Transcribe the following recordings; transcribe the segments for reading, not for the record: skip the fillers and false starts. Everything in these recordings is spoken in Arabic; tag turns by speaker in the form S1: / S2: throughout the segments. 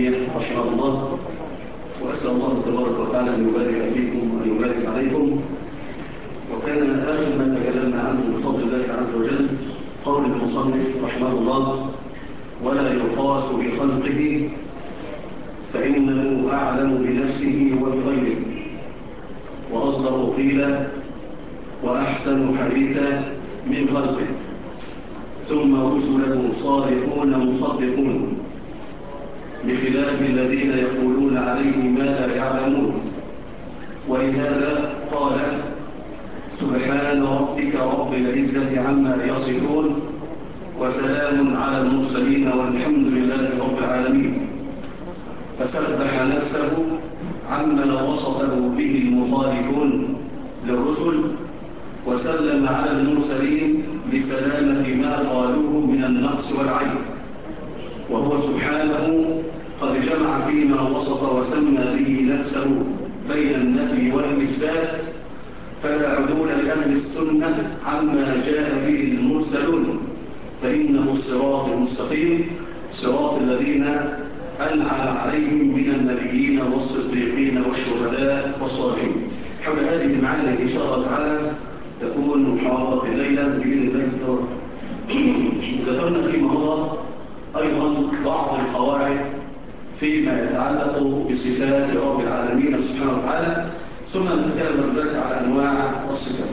S1: تيمية رحمه الله، وأسأل الله تبارك وتعالى أن يبارك فيكم وأن يبارك عليكم. وكان آخر ما تكلمنا عنه بفضل الله عز وجل قول المصنف رحمه الله: ولا يقاس بخلقه فإنه أعلم بنفسه وبغيره، وأصدق قيلا وأحسن حديثا من خلقه، ثم رسله صادقون مصدقون، بخلاف الذين يقولون عليه ما لا يعلمون. ولهذا قال: سبحان ربك رب العزة عما يصفون، وسلام على المرسلين والحمد لله رب العالمين. فسبح نفسه عما وصفه به المخالفون للرسل، وسلم على المرسلين بسلامة ما قالوه من النقص والعيب. وهو سبحانه قد جمع فيما وصف وسمى به نفسه بين النفي والإثبات، فلا عدول لأهل السنة عما جاء به المرسلون، فإنه الصراط المستقيم، صراط الذين أنعم عليهم من النبيين والصديقين والشهداء والصالحين. حول هذه المعاني إن شاء الله تعالى تكون محاضرة الليلة بإذن الله تعالى. ذكرنا فيما مضى أيضا بعض القواعد فيما يتعلق بصفات رب العالمين سبحانه وتعالى، ثم نتكلم ذلك على أنواع الصفات.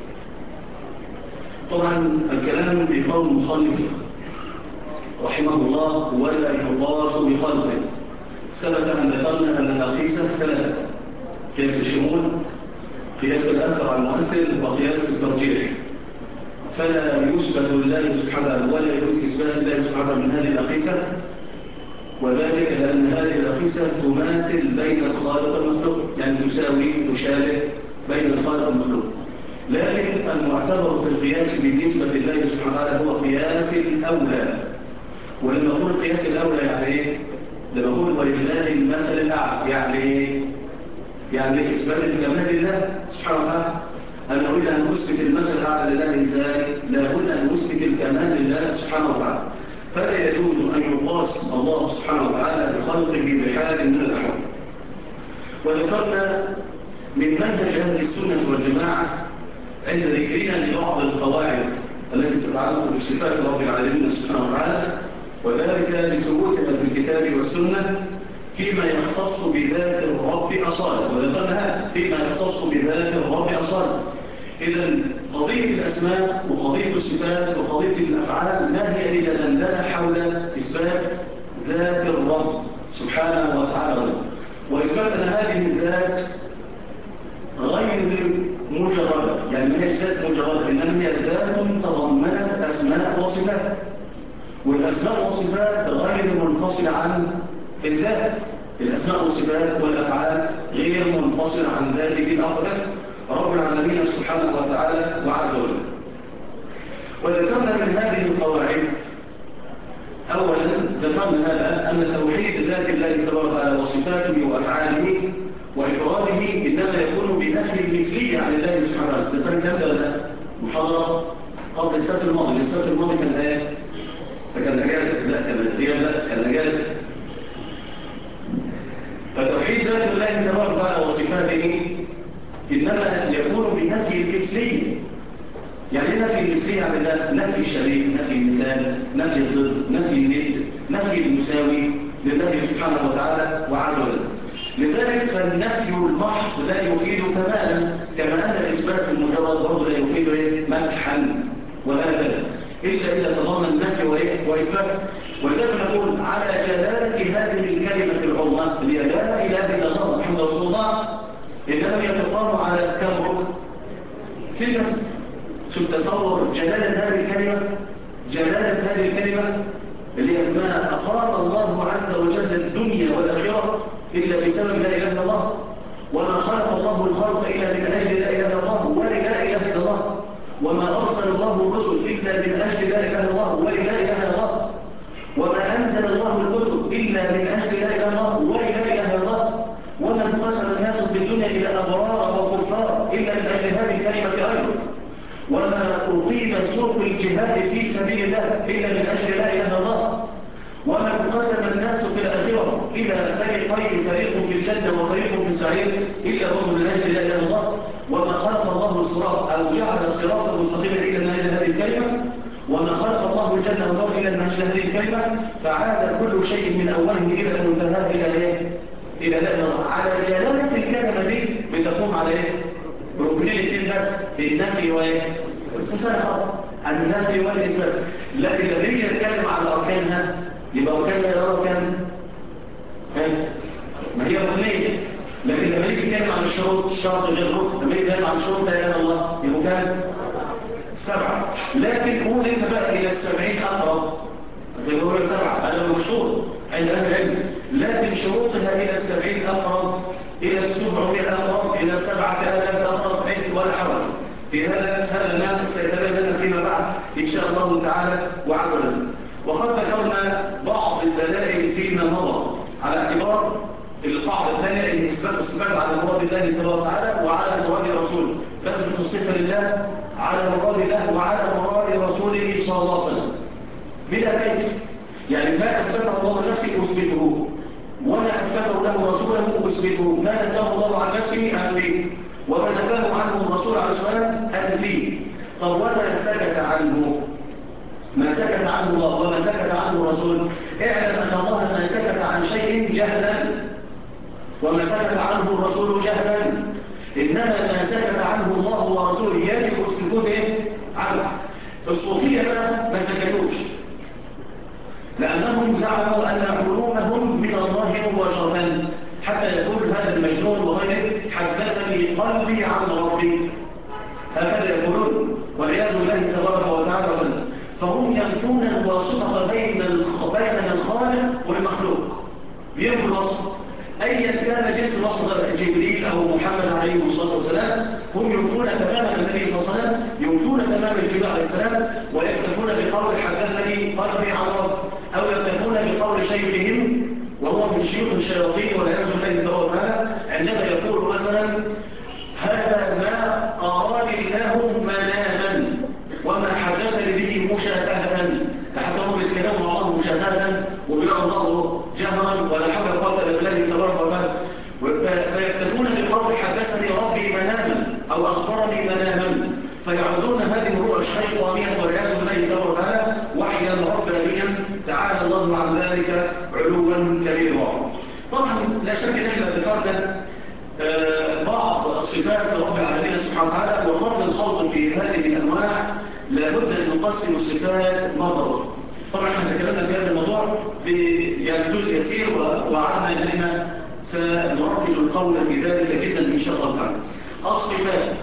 S1: طبعا الكلام في قول المصنف رحمه الله: ولا يقاس بخلقه. ثبت أن ذكرنا أن الأقيسة ثلاثة: قياس الشمول، قياس الأثر على المؤثر، وقياس الترجيح. فلا يثبت الله سبحانه ولا يجوز إثبات الله سبحانه من هذه الأقيسة، وذلك لأن هذه الأقيسة تماثل بين الخالق والمخلوق، يعني تشابه بين الخالق والمخلوق. لكن المعتبر في القياس بالنسبة لله سبحانه وتعالى هو قياس الأولى. ولما نقول قياس الأولى يعني إيه؟ لما نقول ولله المثل الأعلى يعني إيه؟ يعني إثبات الكمال لله سبحانه وتعالى. أنا أريد أن أثبت المثل الأعلى لله إزاي؟ لابد أن أثبت الكمال لله سبحانه وتعالى. فلا يجوز أن يقاس الله سبحانه وتعالى بخلقه بحال من الأحوال. وذكرنا من منهج أهل السنة والجماعة عند ذكرنا لبعض القواعد التي تتعلق بصفات رب العالمين سبحانه وتعالى، وذلك بثبوتها في الكتاب والسنة فيما يختص بذات الرب أصالة. وذكرنا هذا فيما يختص بذات الرب أصالة. إذن قضية الأسماء وقضية الصفات وقضية الأفعال ما هي إلا دندنة حول إثبات ذات الرب سبحانه وتعالى، وإثبات أن هذه الذات غير مجردة، يعني ما هي ذات مجردة، إنما هي ذات تضمنت أسماء وصفات، والأسماء والصفات غير منفصلة عن الذات. الأسماء والصفات والأفعال غير منفصلة عن ذلك الأقدس رب العالمين سبحانه وتعالى وعز وجل. وذكرنا من هذه القواعد أولا ذكرنا هذا أن توحيد ذات الله تبارك وتعالى وصفاته وأفعاله وإفراده إنما يكون بنفي المثلية عن الله سبحانه وتعالى. ذكرنا كم ولا محاضرة قبل السبت الماضي؟ السبت الماضي كان إيه؟ فكان أجازة؟ لا كان القيام، لا كان أجازة. فتوحيد ذات الله تبارك وتعالى وصفاته إنما يكون بنفي المثلية. يعني نفي المثلية عن الله، نفي الشريك، نفي المثال، نفي الضد، نفي الند، نفي المساوي لله سبحانه وتعالى وعز وجل. لذلك فالنفي المحض لا يفيد كمالا، كما أن الإثبات المجرد برضه لا يفيد مدحا وهكذا، إلا إذا تضمن نفي وإثبات. ولذلك نقول على جلالة هذه الكلمة العظمى اللي هي لا إله إلا الله محمد رسول الله، إنما يتقام على كم ركن في المسجد. شوف تصور جلالة هذه الكلمة، جلالة هذه الكلمة اللي هي ما أقام الله عز وجل الدنيا والآخرة إلا بسبب لا إله إلا الله، وما خلق الله الخلق إلا من أجل لا إله إلا الله ولا إله إلا الله، وما أرسل الله الرسل إلا من أجل لا إله إلا الله ولا إله إلا الله، وما أنزل الله الكتب إلا من أجل لا إله إلا الله ولا إله إلا الله، وما انقسم الناس في الدنيا إلى أبرار وكفار إلا من أجل هذه الكلمة أيضا، وما أقيم سوق الجهاد في سبيل الله إلا من أجل لا إله إلا الله، وما انقسم الناس في الآخرة إلى فريقين، فريق في الجنة وفريق في السعير إلا هم من أجل لا إله إلا الله. وما خلق الله الصراط أو جعل صراطا مستقيما إلا من أجل هذه الكلمة، وما خلق الله الجنة والنار إلا من أجل هذه الكلمة. فعاد كل شيء من أوله إلى منتهاه إلى إيه؟ إلى لا إله إلا الله. على جلالة الكلمة دي بتقوم على إيه؟ بركنين الاثنين بس، النفي وإيه؟ استثناء النفي والإثبات. لكن لما يجي نتكلم على أركانها يبقى أركان لا إله أركان ما هي ركنين. لكن لما يجي نتكلم عن الشروط شرط غير ركن، لما يجي نتكلم عن الشروط لا إله إلا الله يبقى كام؟ 7. لكن قول أنت بقى إلى 70 أقرب، زي ما بقول 7 هذا مشهور عند أهل العلم، لكن شروطها إلى 70 أقرب، إلى 700 أقرب، إلى 7000 أقرب، ولا حرج في هذا ما سيتبين لنا فيما بعد إن شاء الله تعالى وعز وجل. وقد ذكرنا بعض الدلائل فيما مضى على اعتبار القاعدة الثانية ان إثبات الصفات على مراد الله تبارك وتعالى وعلى مراد رسوله، نثبت الصفة لله على مراد الله وعلى مراد رسوله صلى الله عليه وسلم بلا كيف. يعني ما أثبته الله لنفسه أثبته، وما أثبته له رسوله أثبته، ما نفاه الله عن نفسه أنفيه، وما نفاه عنه الرسول عليه الصلاة والسلام أنفيه. طب وما سكت عنه، ما سكت عنه الله وما سكت عنه الرسول، اعلم أن الله ما سكت عن شيء جهلا وما سكت عنه الرسول جهلا، إنما ما سكت عنه الله ورسوله يجب السكوت عنه. الصوفية بقى ما سكتوش لأنهم زعموا أن علومهم من الله مباشرة، حتى يقول هذا المجنون وغيره حدثني قلبي عن ربي، هكذا يقولون والعياذ بالله تبارك وتعالى. فهم ينفون الواسطة بين الخالق والمخلوق، بينفوا الواسطة أيا كان جنس الواسطة، جبريل أو محمد عليه الصلاة والسلام، هم ينفون تماما النبي صلى الله عليه وسلم، ينفون تماما جبريل عليه السلام، ويكتفون بقول حدثني قلبي عن رب، أو يكتفون بقول شيخهم وهو من شيوخ الشياطين والعياذ بالله تبارك وتعالى، عندما يقول مثلا هذا ما أراني الله مناما وما حدثني به مشافهة، حتى هم بيتكلموا مع الله مشافهة وبيقولوا الله جهرا ولا حول ولا قوة الا بالله تبارك وتعالى، فيكتفون بقول حدثني ربي مناما أو أخبرني مناما، فيعودون هذه الرؤى الشيطانية والعياذ بالله تبارك وتعالى وحيا ربانيا تعالى الله عن ذلك علوا كبيرا. طبعا لا شك ان احنا ذكرنا بعض الصفات لرب العالمين سبحانه وتعالى، وقبل الخوض في هذه الانواع لابد ان نقسم الصفات مرة أخرى. طبعا احنا تكلمنا في هذا الموضوع يعني جزء يسير، وعلمنا ان احنا سنركز القول في ذلك جدا ان شاء الله تعالى. الصفات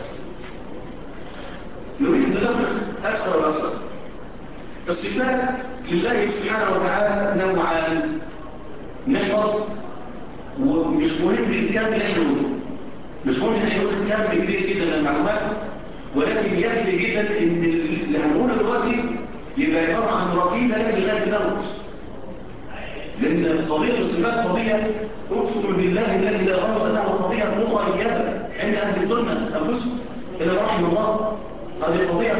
S1: نريد ان ندقق اكثر واكثر. الصفات لله سبحانه وتعالى نوعان، نحفظ، ومش مهم الكم اللي احنا نقوله، مش مهم ان احنا نقول كم كبير جدا من المعلومات، ولكن يكفي جدا ان اللي هنقوله دلوقتي يبقى عباره عن ركيزه لكن لغايه الموت. لان قضيه الصفات قضيه اقسم بالله الذي لا يغرب انها قضيه مقيده عند اهل السنه انفسهم الا رحم الله. هذه قضيه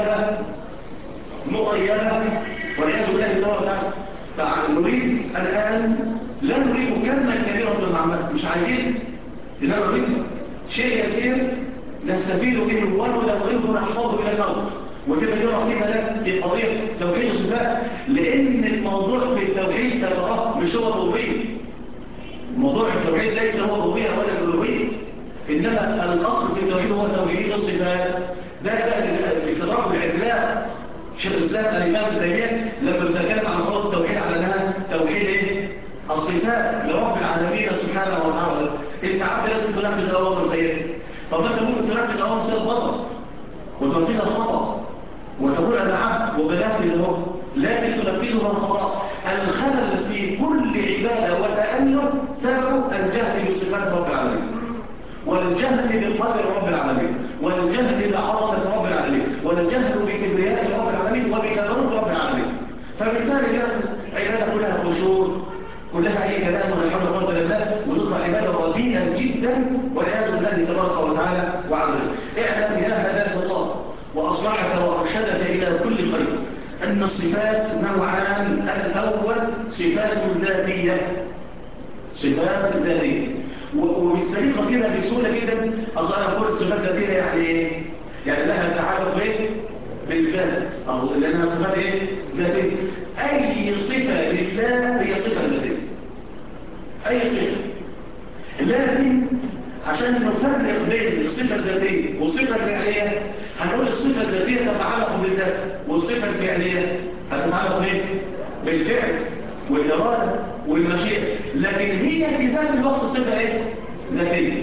S1: مقيده والعياذ بالله تعالى. فنريد الان لا نريد كما كبيرا من المعلومات، مش عايزين، انما نريد شيء يسير نستفيد به ونلغيه ونحفظه الى الموت، وتبقى دي ركيزه لك في قضيه توحيد الصفات، لان الموضوع في التوحيد ستراه مش هو الربوبيه. موضوع التوحيد ليس هو الربوبيه ولا الالوهيه، انما الاصل في التوحيد هو توحيد الصفات. ده بقى باستدراك العدلاء شيخ الاسلام الامام ابن تيميه لما بنتكلم عن قضيه التوحيد على انها توحيد الصفات لرب العالمين سبحانه وتعالى. انت عارف لازم تنفذ اوامر زي طب انت ممكن تنفذ اوامر زي الغلط وتنفذها الخطا وتقول انا عبد وبنفذ اهو، لكن تنفذها الخطا. الخلل في كل عباده وتألق سبب الجهل بصفات رب العالمين، والجهل بقدر رب العالمين، والجهل بعظمه رب العالمين، والجهل بكبرياء رب العالمين وبجبروت رب العالمين. فبالتالي عباده كلها خشوع، كلها اي كلام ولا حول ولا قوه الا بالله، وتطلع عباده رديئه جدا والعياذ بالله تبارك وتعالى وعز وجل. اعلم يا هداك الله واصلحك وارشدك الى كل خير أن الصفات نوعان. الأول صفات ذاتية، صفات ذاتية، وبالسريقة كده بسهولة جدا أصلا أقول الصفات الذاتية يعني إيه؟ يعني لها تعلق بإيه؟ بالذات، أو لأنها صفات إيه؟ ذاتية. أي صفة لله هي صفة ذاتية، أي صفة. لكن عشان نفرق بين الصفة الذاتية والصفة الفعلية هنقول الصفة الذاتية تتعلق بالذات، والصفة الفعلية هتتعلق بإيه؟ بالفعل والإرادة والمشيئة، لكن هي في ذات الوقت صفة إيه؟ ذاتية.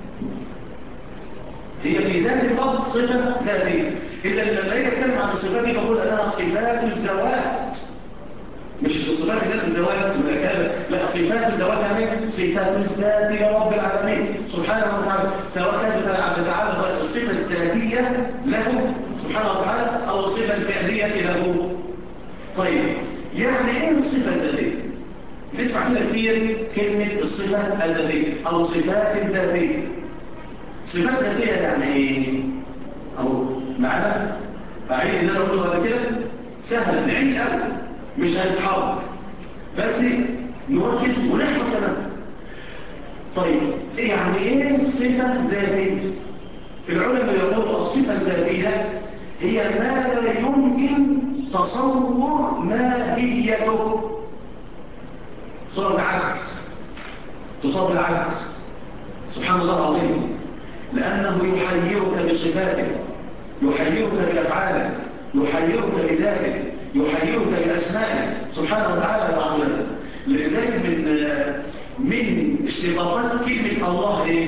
S1: هي في ذات الوقت صفة ذاتية. إذا لما أجي أتكلم عن الصفات دي بقول أنها صفات الذوات، مش صفات الناس الذوات المركبة، لا صفات الذوات يعني صفات الذات لرب العالمين سبحانه وتعالى، سواء كانت تتعلق بالصفة الذاتية له سبحانه وتعالى أو الصفة الفعلية له. طيب يعني إيه الصفة الذاتية؟ نسمع كده كتير كلمة الصفة الذاتية أو صفات الذاتية. صفات ذاتية يعني إيه؟ أو معنا أعيد اللي أنا قلته قبل كده سهل نعيد أول مش هنتحرك بس نركز ونحفظ كمان. طيب يعني ايه صفة ذاتية؟ العلماء يقولوا الصفة الذاتية هي ما لا يمكن تصور ماهيته. صور العكس، تصور العكس سبحان الله العظيم، لأنه يحيرك بصفاته، يحيرك بأفعاله، يحيرك بذاته، يحيرك بأسمائه سبحانه وتعالى وعظمه. لذلك من اشتقاقات كلمة الله ايه؟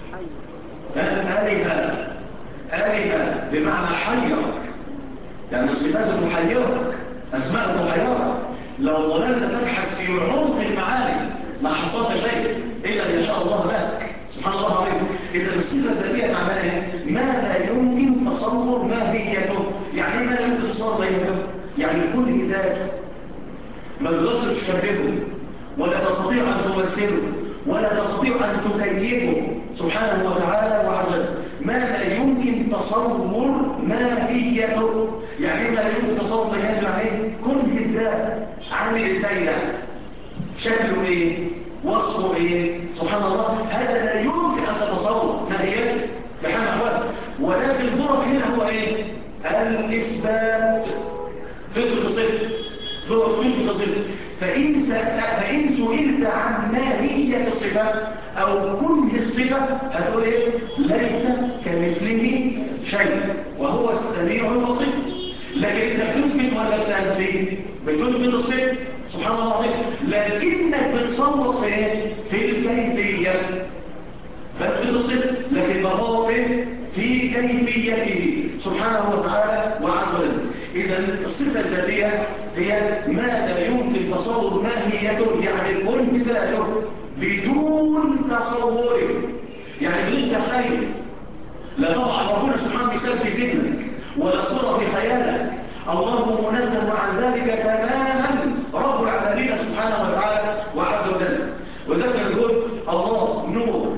S1: آلهة بمعنى حيرك، يعني صفاته تحيرك، أسماءه تحيرك. لو ظللت تبحث في عمق المعاني ما حصلت شيء إلا أن يشاء الله لك سبحان الله العظيم. إذا الصفة الذاتية معناها إيه؟ ما لا يمكن تصور ماهيته. يعني ما لا يمكن تصور ماهيته؟ يعني كل ذاته ما تقدرش تشبهه ولا تستطيع أن تمثله ولا تستطيع أن تكيفه سبحانه وتعالى وعلا. ما لا يمكن تصور ماهيته. يعني ما لا يمكن تصور ماهيته يعني كل الذات عامل ازاي ده؟ شكله ايه؟ وصفه ايه؟ سبحان الله هذا لا يمكن أن تتصور ماهيته بحال أحوال. ولكن دورك هنا هو ايه؟ الإثبات. تثبت الصفة، دورك تثبت الصفة. فإن سئلت عن ماهية الصفة أو كل الصفة هتقول إيه؟ ليس كمثله شيء وهو السميع البصير. لكن أنت بتثبت ولا بتنفي؟ بتثبت الصفة سبحان الله العظيم، لكنك بتصوت في إيه؟ في الكيفية. بس بتصفة لكن بقى في كيفيته سبحانه وتعالى وعز وجل. إذا الصفة الذاتية هي ما لا يمكن تصور ماهيته، يعني كن ذاته بدون تصوره، يعني بدون تخيل. لا طبعا ربنا سبحانه مثال في ذهنك ولا صورة في خيالك، الله منزه عن ذلك تماما رب العالمين سبحانه وتعالى وعز وجل. وذلك نقول الله نور،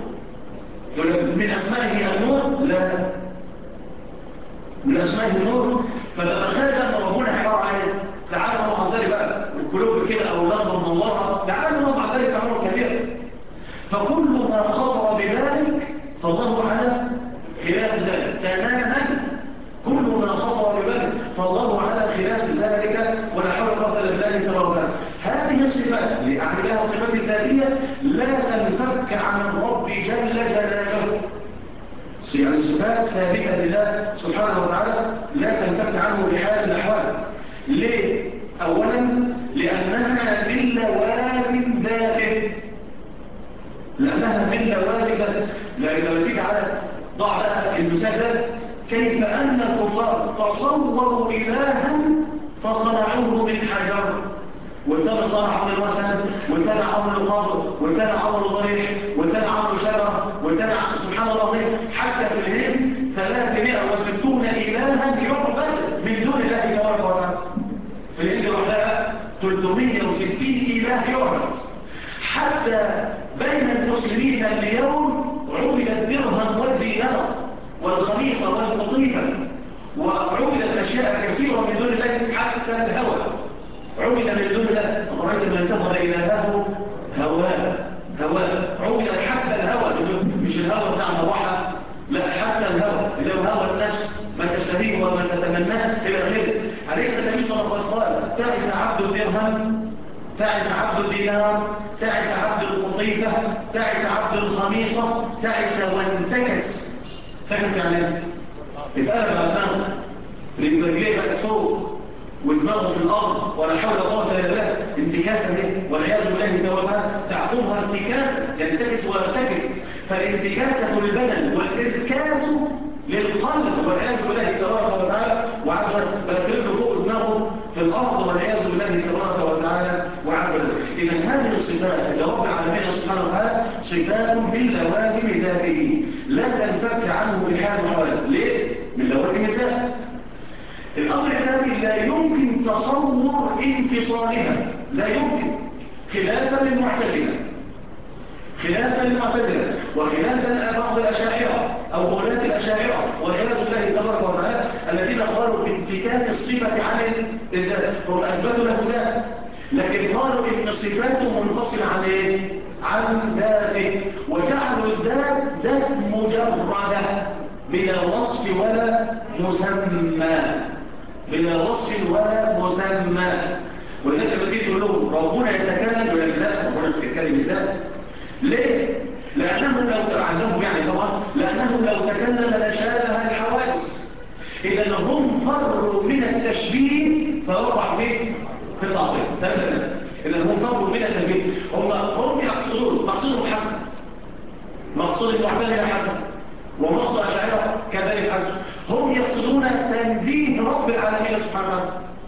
S1: من أسمائه النور؟ لا، من أسمائه النور. فتتخيل أن ربنا حوار عليه تعالى الله عن ذلك بقى القلوب كده أو لغة منورة، تعالى الله عن ذلك أمر كبير. فكل ما خطر بذلك فالله على خلاف ذلك تماما. كل ما خطر بذلك فالله على خلاف ذلك ولا حول ولا قوة إلا بالله تبارك. هذه الصفات يعني لها صفات ذاتية لا تنفك عن الرب جل جلاله، يعني صفات ثابتة لله سبحانه وتعالى لا تنفك عنه بحال الأحوال. ليه؟ أولا لأنها من لوازم ذاته، لأنها من لوازم ذاته. لما تيجي على ضع لها المثال ده، كيف أن الكفار تصوروا إلها فصنعوه من حجر، والتاني صنع عمل وثن، والتاني عمل قبر، والتاني عمل ضريح، والتاني عمل شجرة، والتاني سبحان الله العظيم. حتى في الهند 360 إلها يعبد من دون الله تبارك وتعالى. في الهند لوحدها 360 إله يعبد. حتى بين المسلمين اليوم عبد الدرهم والدينار والخميصة والقطيفة وعبدت أشياء كثيرة من دون الله حتى الهوى عبد من دون الله. أفرأيت من اتخذ إلهه هواه عبدت حتى الهوى، مش الهوى بتاع المروحة، لا حتى الهوى اللي هو هوى النفس، ما تشتهيه وما تتمناه إلى آخره. أليس النبي صلى الله عليه وسلم قال تعس عبد الدرهم، تعس عبد الدينار، تعس عبد القطيفة، تعس عبد الخميصة، تعس وانتكس. تعس يعني اتقلب على دماغه، اللي برجليه بقت فوق ودماغه في الأرض، ولا حول ولا قوة إلا بالله. انتكاسة دي والعياذ بالله تعالى تعقبها ارتكاسة، ينتكس ويرتكس. فالانتكاسة للبدن والارتكاس للقلب والعياذ بالله تبارك وتعالى وعز وجل، بقت رجله فوق دماغه في الأرض والعياذ بالله تبارك وتعالى وعز وجل. إذا هذه الصفات اللي رب العالمين سبحانه وتعالى صفات من لوازم ذاته لا تنفك عنه بحال وحال. ليه؟ من لوازم ذاته. الأمر الثاني لا يمكن تصور انفصالها، لا يمكن، خلافا للمعتزلة وخلافا بعض الأشاعرة أو غلاة الأشاعرة والعياذ بالله تبارك وتعالى الذين قالوا بانفكاك الصفة عن الذات. هم أثبتوا له ذات، لكن قالوا إن صفاته منفصلة عن إيه؟ عن ذاته، وجعلوا الذات ذات مجردة بلا وصف ولا مسمى. وذلك لما تيجي تقول لهم ربنا يتكلم يقول لك لا، ربنا بيتكلم ذات. ليه؟ لأنه لو عندهم يعني طبعا لأنه لو تكلم لشابه الحوادث. إذا هم فروا من التشبيه فوقع في التعطيل. إذا هم فروا من التشبيه. هم يقصدون مقصودهم حسن، مقصود المعتزلة حسن، ومقصود الأشاعرة كذلك حسن. هم يقصدون تنزيه رب العالمين سبحانه وتعالى،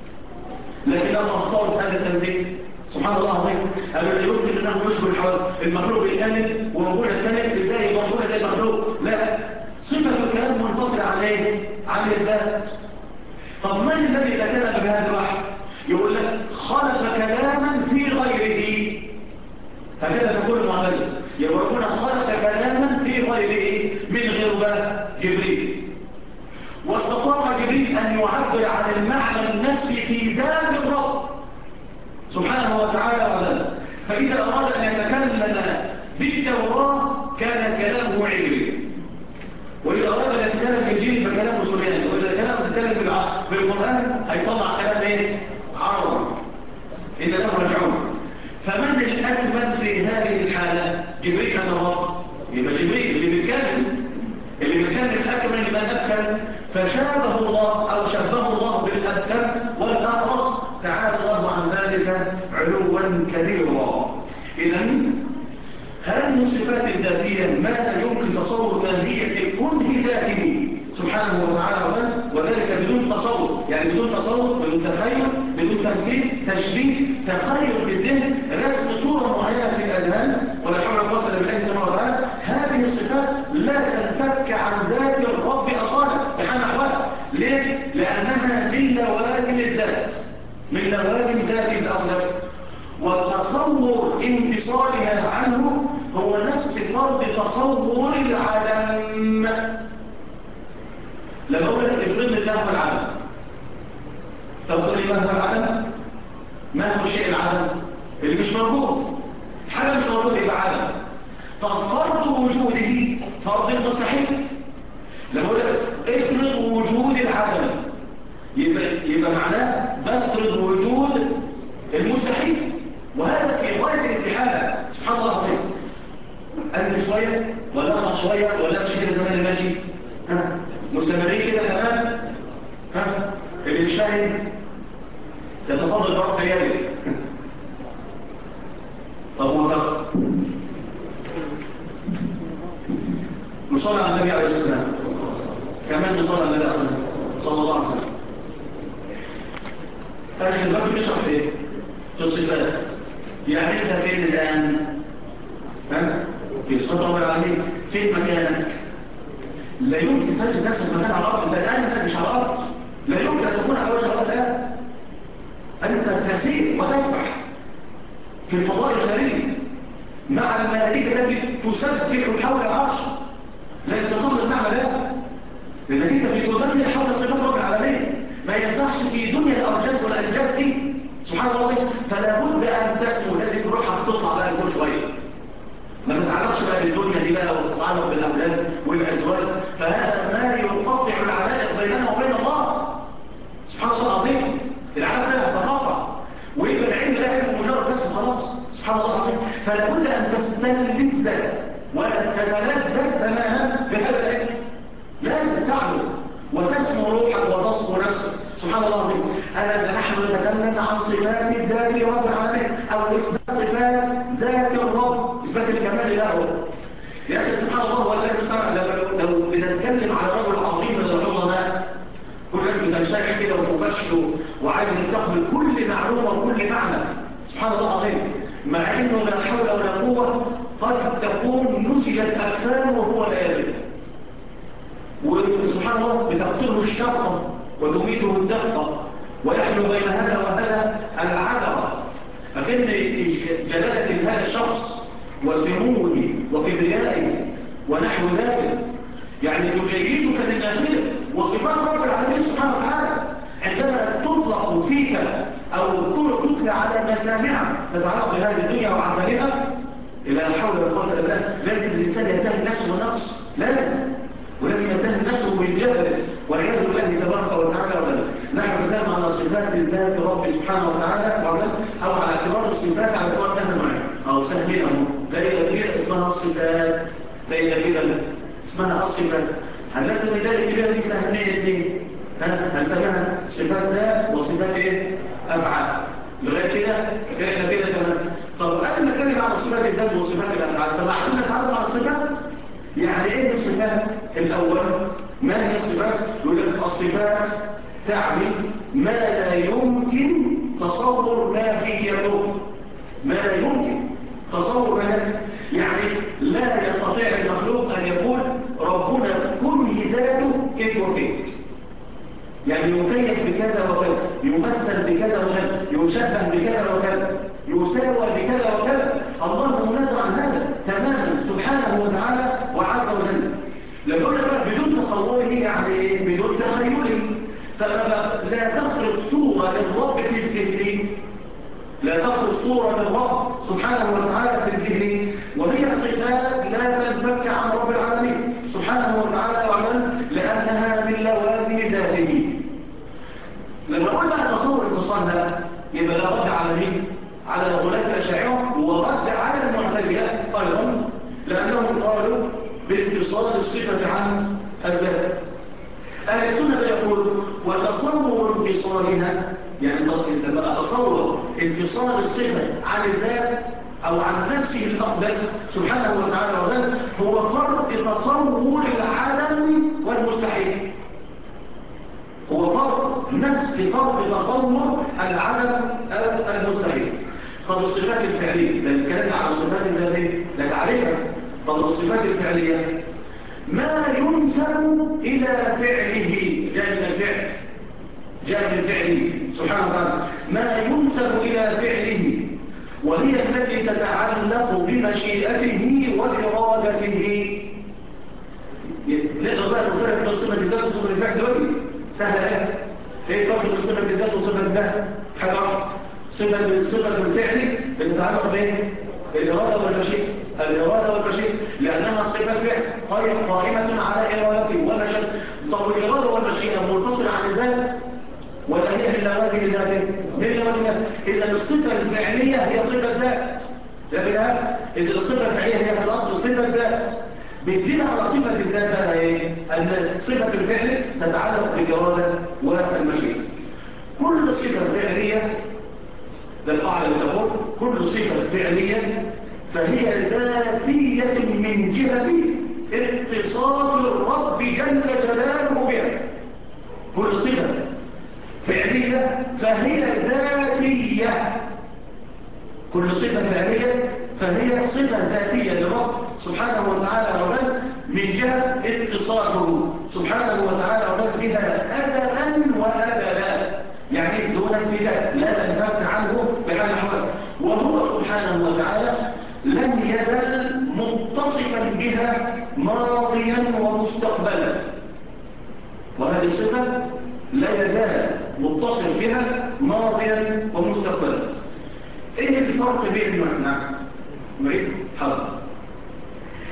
S1: لكنهم أخطأوا هذا التنزيه. سبحان الله العظيم. قالوا لا يمكن انه يشبه الحوادث، المخلوق بيتكلم وربنا يتكلم ازاي يبقى ربنا زي المخلوق؟ لا، صفه الكلام منفصله عن ايه؟ عن الذات. طب من الذي تكلم بهذا الوحي؟ يقول لك خلق كلاما في غيره، هكذا تقول المعتزله. يبقى ربنا خلق كلاما في غيره من غير بقى جبريل، واستطاع جبريل ان يعبر عن المعنى النفسي في ذات الرب سبحانه وتعالى وعلا. فإذا أراد أن يتكلم بالتوراة كان كلامه عبري، وإذا أراد أن يتكلم بالإنجيل فكلامه سرياني، وإذا كان يتكلم بالقرآن هيطلع كلام إيه؟ عربي. إن له رجعون. فمن الأكمل في هذه الحالة؟ جبريل أم الرب؟ يبقى جبريل اللي بيتكلم الأكمل لمن أكمل، فشابه الله أو شبه الله بالأكمل والأخرس تعالى الله عن ذلك علوا كبيرا. إذن هذه الصفات الذاتية ما لا يمكن تصور ماهية كنه ذاته سبحانه وتعالى، وذلك بدون تصور، يعني بدون تصور، بدون تخيل، بدون تمثيل، تشبيه، تخيل في الذهن، رسم صورة معينة في الأذهان، ولا حول ولا قوة إلا بالله سبحانه وتعالى. هذه الصفات لا تنفك عن ذات الرب أصالا بحال أحوالها. ليه؟ لأنها من لوازم الذات، من لوازم ذات الأقدس، وتصور انفصالها عنه هو نفس فرض تصور العدم. لما أقول لك افرض لي ما هو العدم، تقول لي ما هو العدم؟ ما هو الشيء العدم؟ اللي مش موجود، حاجة مش موجودة يبقى عدم. طب فرض وجوده فرض المستحيل. لما أقول لك افرض وجود العدم يبقى معناه بفرض وجود المستحيل، وهذا في غاية الاستحالة. سبحان الله العظيم. أنزل شوية ولا أطلع شوية ولا أمشي كده زمان الماشي، مستمرين كده تمام. اللي مش فاهم يتفضل بره خيالي. طب ما تخ نصلي على النبي عليه الصلاة والسلام، كمان نصلي على النبي صلى الله عليه وسلم. احنا دلوقتي بنشرح في ايه؟ في الصفات. يعني انت فين الان؟ في صفات رب العالمين. فين مكانك؟ لا يمكن تجد نفسك مكان على الارض. انت الان مش على الارض، لا يمكن ان تكون على وجه الارض الان. انت تسير وتسبح في الفضاء الخارجي مع الملائكه التي تسبح حول العرش. لا تتخذ المعنى ده، لانك انت بتدمر حول صفات رب يتعلق بالأولاد والأزواج، فهذا ما يقطع العلائق بيننا وبين الله سبحان الله العظيم. العلائق لا تتقاطع، ويبقى العلم لا علم مجرد بس خلاص سبحان الله العظيم. فلا بد أن تستلذ وتتلذذ تماما بهذا العلم، لازم تعلم وتسمو روحك وتصفو نفسك سبحان الله العظيم. نحن نتكلم عن صفات الذات لرب العالمين، أو إثبات صفات ذات الرب، إثبات الكمال له. يا أخي سبحان الله، والله لو بنتكلم على رجل عظيم من العظماء، كل الناس بتنشرح كده وتبشر وعايز يستقبل كل معلومة وكل معنى سبحان الله العظيم، مع إنه لا حول ولا قوة، قد تكون نسجت أكفانه وهو لا يدري، وسبحان الله بتقتله الشقة وتميته الدقة، ويحلو بين هذا وهذا العذرة. فكن جلالة هذا الشخص وسموه وكبريائه ونحو ذلك يعني يجيشك من داخله. وصفات رب العالمين سبحانه وتعالى عندما تطلق فيك أو تتلى على مسامعك تتعلق بهذه الدنيا وعفانها، إلى حول ولا قوة إلا بالله، لازم الإنسان ينتهي نفسه بنقص، ولازم ينتهي نفسه بالجبل والعياذ بالله تبارك وتعالى. نحن نتكلم على صفات ذات رب سبحانه وتعالى، أو على اعتبار الصفات على اعتبار نهر معين أو سهمين، دائرة كبيرة اسمها الصفات، دائرة كبيرة اسمها الصفات. هنلازم الدائرة الكبيرة دي سهمين اثنين، هنسميها صفات ذات وصفات ايه؟ أفعال. لغاية كده تمام. طب قبل ما نتكلم على صفات الذات وصفات الأفعال، طب عشان نتعرف على الصفات، يعني ايه الصفات؟ الأول ما هي الصفات؟ يقول لك الصفات تعني ما لا يمكن تصور ماهيته، ما لا يمكن تصور ماهيته، يعني لا يستطيع المخلوق أن يقول ربنا كنه ذاته كيف وكيف، يعني يكيف بكذا وكذا، يمثل بكذا وكذا، يشبه بكذا وكذا، يساوى بكذا وكذا. الله منزه عن هذا تماما سبحانه وتعالى وعز وجل. لما قلنا بقى بدون تصوره يعني ايه؟ بدون تخيله. فلا تخرج صورة للرب في الذهن، لا تخرج صورة للرب سبحانه وتعالى في الذهن، وهي صفات لا تنفك عن رب العالمين سبحانه وتعالى وعلا، لأنها من لوازم ذاته. لما قلنا تصور اتصالها، يبقى لا رد على مين؟ على غلاة الأشاعرة، ورد على المعتزلة أيضا، لأنهم قالوا باتصال الصفة عن الذات. أهل السنة يقول وتصور انفصالها، يعني لما أتصور انفصال الصفة عن الذات أو عن نفسه الأقدس سبحانه وتعالى وجل، هو فرق تصور العدم والمستحيل، هو فرق نفس فرق تصور العدم أو المستحيل. طب الصفات الفعلية، ده الكلام على الصفات الذاتية لا تعرفها. طب الصفات الفعلية ما ينسب إلى فعله، جاء من الفعل، جاء من فعله سبحانه وتعالى، ما ينسب إلى فعله، وهي التي تتعلق بمشيئته وإرادته. نقدر بقى نفرق بين صفة الذات وصفة الفعل دلوقتي؟ سهلة ايه فرق بين صفة الذات وصفة الفعل؟ حاجة واحدة، صفة الفعل بتتعلق بايه؟ الإرادة والمشيئة، الإرادة والمشيئة، لأنها صفة فعل قائمة على إرادته والمشيئة. طب الإرادة والمشيئة منفصلة عن الذات ولا هي من لوازم ذاته؟ من لوازم ذاته. إذا الصفة الفعلية هي صفة ذات، إذا الصفة الفعلية هي في الأصل صفة ذات، بتزيد على صفة الذات بقى ايه؟ أن صفة الفعل تتعلق بالإرادة والمشيئة. كل صفة فعلية، ده القاعدة اللي تقول كل صفة فعلية فهي ذاتية من جهة اتصاف الرب جل جلاله بها. كل صفة فعلية فهي ذاتية، كل صفة فعلية فهي صفة ذاتية للرب سبحانه وتعالى وجل من جهة اتصافه سبحانه وتعالى وجل بها أزلا وأبدا، يعني دون انفكاك، لا تنفك عنه بحال الأحوال. وهو سبحانه وتعالى لم يزل متصفا بها ماضيا ومستقبلا، وهذه الصفة لا يزال متصف بها ماضيا ومستقبلا. ايه الفرق بين نعم نريد حاضر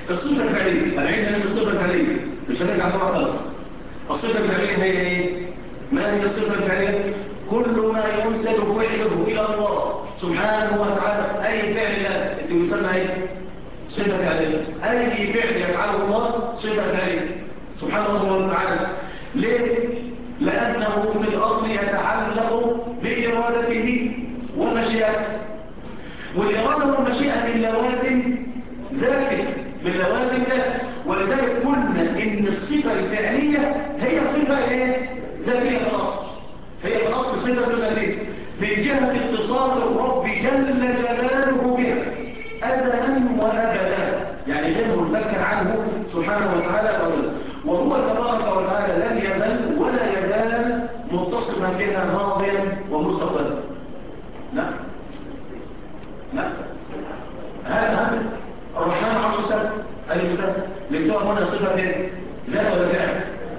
S1: الصفة الفعلية، هنعيد هنا الصفة الفعلية مش هنرجع مرة خالص. الصفة الفعلية هي ايه؟ ما هي الصفة الفعلية؟ كل ما ينسب فعله إلى الله سبحانه وتعالى، أي فعل الله أنت يسمى ايه؟ صفة فعلية. أي فعل يفعله الله صفة فعلية سبحانه وتعالى. ليه؟ لأنه في الأصل يتعلق بإرادته ومشيئته، والإرادة والمشيئة من لوازم ذاته، من لوازم ذاته. ولذلك قلنا إن الصفة الفعلية هي صفة ايه؟ ذاتية في الأصل، هي في الأصل صفة ذاتية من جهة اتصاف الرب جل جلاله بها أزلا وأبدا، يعني غير منفك عنه سبحانه وتعالى وهو تبارك وتعالى لم يزل ولا يزال متصفا بها ماضيا ومستقبلا. لا لا هذا الرحمن عرش استوى، هذه مثال الاستواء هنا صفه ايه؟ ذات ولا فعل؟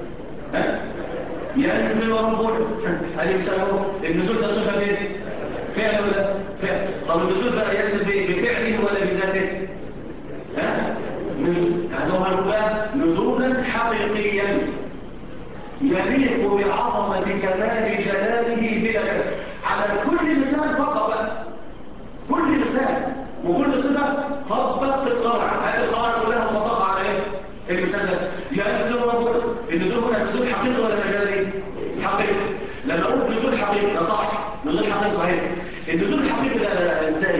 S1: ينزل ربنا، هذه مثال اهو. النزول ده صفه ايه؟ فعل ولا فعل؟ طب النزول بقى ينزل بفعله ولا بذاته؟ نزول، هذا بقى نزولا حقيقيا يليق بعظمه كمال جلاله بلا على كل لسان فقط بقى، كل لسان وكل صفة طبقت القواعد. هذه القواعد كلها مطبقة على ايه؟ المثال ده. ينزل ربنا، النزول هنا نزول حقيقي ولا مجازي؟ حقيقي. لما اقول نزول حقيقي ده صح، نزول حقيقي صحيح. النزول الحقيقي ده ازاي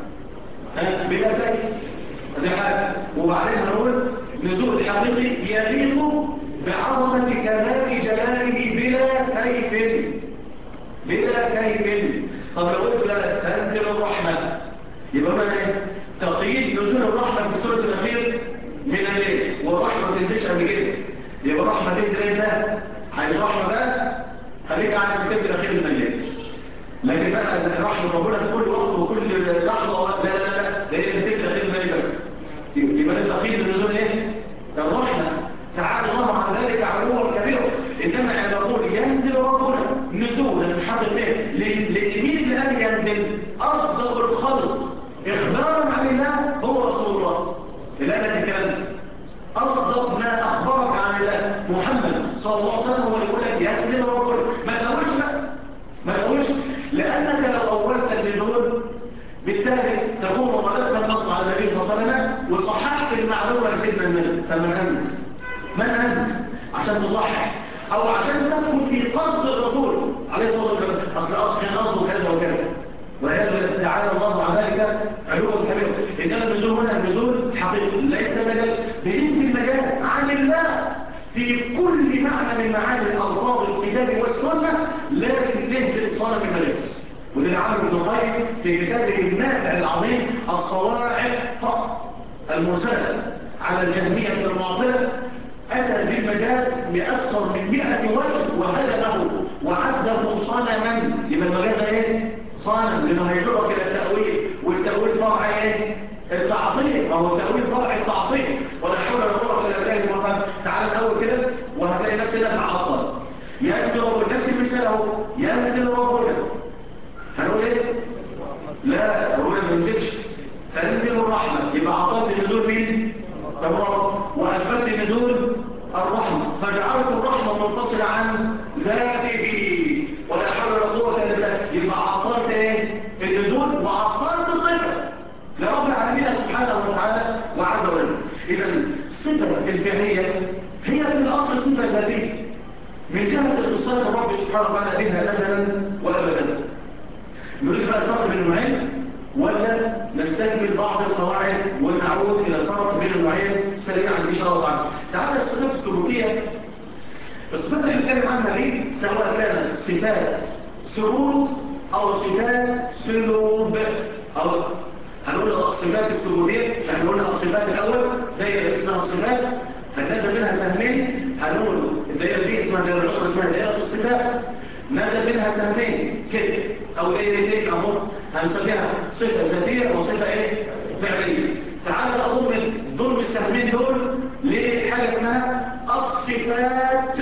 S1: يعني؟ بلا كيف، دي حاجة. وبعدين هنقول نزول حقيقي يليق بعظمة كمال جلاله بلا كيف، بلا كيف. طب لو قلت لا تنزل الرحمة، يبقى ما ايه؟ تقييد نزول الرحمة في الثلث الأخير من الليل، والرحمة ما تنزلش قبل كده، يبقى الرحمة تنزل امتى؟ عايز رحمة بقى خليك قاعد في الثلث الأخير من الليل. لكن بقى الرحمة ربنا في كل وقت وكل لحظة، لا لا لا لا، ده هي في الثلث الأخير من الليل بس. يبقى ده تقييد النزول ايه؟ الرحمة. تعالى الله عن ذلك علوا كبيرا. انما انا بقول ينزل ربنا نزولا حقيقيا، لمين اللي قال ينزل؟ اصدق الخلق اخبارا عن الله هو رسول الله. اللي قال الكلام ده اصدق ما اخبرك عن الله محمد صلى الله عليه وسلم، هو اللي يقول لك ينزل ربنا. ما تقولش بقى، ما تقولش، لانك لو اولت النزول بالتالي تكون غلطت النص على النبي صلى الله عليه وسلم وصححت المعلومه لسيدنا النبي. فمن انت؟ من أنت عشان تصحح أو عشان تدخل في قصد الرسول عليه الصلاة والسلام؟ أصل كان قصده كذا وكذا، ويقول تعالى الله عن ذلك علوا كبيرا. إنما النزول هنا النزول حقيقي ليس مجاز، بنفي المجاز عن الله في كل معنى من معاني الألفاظ الكتاب والسنة. لازم تهدئ صنم المجاز، وده اللي عمله ابن القيم في كتابه النافع العظيم الصواعق المرسلة على الجهمية والمعطلة. أتى بالمجاز بأكثر من 100 وجه وهدمه وعده صنما. يبقى المجاز ده ايه؟ صنم، لأنه هيجرك إلى التأويل، والتأويل فرع ايه؟ التعطيل، أو التأويل فرع التعطيل. ولا حول ولا قوة إلا بالله المعطل. تعال الأول كده وهتلاقي نفسنا معطل. ينزل ربنا، نفس المثال اهو، ينزل ربنا، هنقول ايه؟ لا، ربنا ما ينزلش، تنزل الرحمة. يبقى عطلت النزول مين؟ الرب، وأثبت نزول الرحمة، فجعلت الرحمة منفصلة عن ذاته. ولا حول ولا قوة إلا بالله. يبقى عطلت ايه؟ النزول، وعطلت صفة لرب العالمين سبحانه وتعالى وعز وجل. إذا الصفة الفعلية هي في الأصل صفة ذاتية من جهة اتصال الرب سبحانه وتعالى بها أزلا وأبدا. نريد بقى الفرق بين النوعين، ولا نستكمل بعض القواعد ونعود إلى الفرق بين النوعين سريعا إن شاء الله تعالى. تعالى الصفات الثبوتية، الصفات اللي بنتكلم عنها دي سواء كانت صفات ثبوت أو صفات سلوب، أو هنقول الصفات الثبوتية، احنا قلنا الصفات الأول دايرة اسمها الصفات، هننزل منها سهمين، هنقول الدايرة دي اسمها دايرة الأخرى اسمها دايرة الصفات، نزل منها سهمين كده أو دايرتين أهو، هنسميها صفة ذاتية وصفة ايه؟ فعلية. تعالى بقى ضم السهمين دول لحاجة اسمها الصفات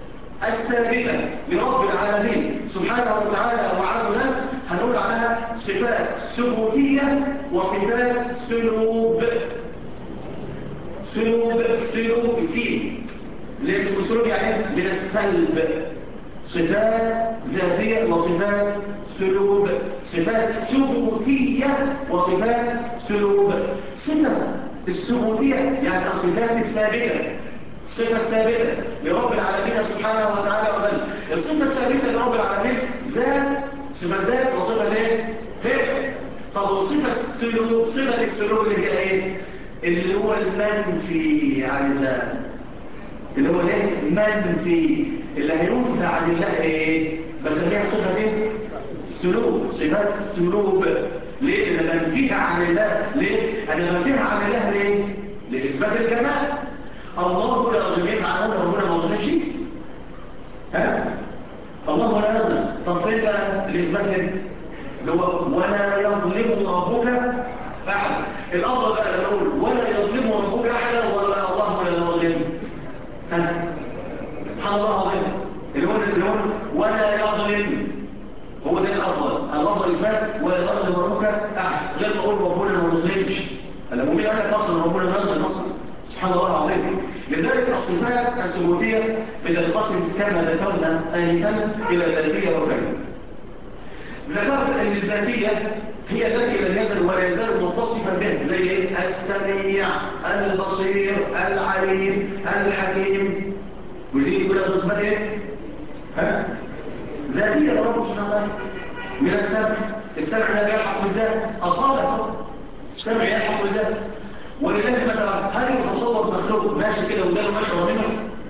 S1: الثابتة لرب العالمين سبحانه وتعالى وعز وجل. هنقول عنها صفات ثبوتية وصفات سلوب. سلوب، سلوب سين. ليه اسمه سلوب؟ يعني من السلب. صفات ذاتية وصفات سلوب، صفات ثبوتية وصفات سلوب. صفة الثبوتية يعني الصفات الثابتة، الصفة الثابتة لرب العالمين سبحانه وتعالى وجل. الصفة الثابتة لرب العالمين ذات، صفة ذات وصفة ايه؟ فعل. طب وصفة السلوك، صفة السلوك اللي هي ايه؟ اللي هو المنفي عن الله، اللي هو ايه؟ منفي، اللي هينفى عن الله ايه؟ بسميها صفة ايه؟ سلوك، صفات السلوك. ليه؟ لأن منفيها عن الله. ليه؟ أنا منفيها عن الله ليه؟ لإثبات الكمال. الله لا يظلم، يفعل ربنا ما يظلمش. ها؟ الله لا يظلم. طب فين بقى الإثبات هنا؟ اللي هو ولا يظلم ربك أحد. الأفضل بقى لما أقول ولا يظلم ربك أحدا ولا الله ولا يظلم. ها؟ سبحان الله العظيم. اللي هو ولا يظلم، هو ده الأفضل. الأفضل إثبات ولا يظلم ربك أحد، غير ما أقول ربنا ما يظلمش. أنا مؤمن أنك أصلا ربنا ما يظلم أصلا. سبحان الله العظيم. لذلك الصفات الثبوتية بتنقسم كما ذكرنا آنفا إلى ذاتية وفعلية. ذكرت أن الذاتية هي التي لم يزل ولا يزال متصفا به، زي السميع، البصير، العليم، الحكيم. ودي كلها تصفات ايه؟ ها؟ ذاتية لرب سبحانه وتعالى. من السمع، السمع لا يلحق بالذات أصالة، السمع يلحق بالذات. ولله مثلا هل يتصور مخلوق ماشي كده ودانه مشرب منه؟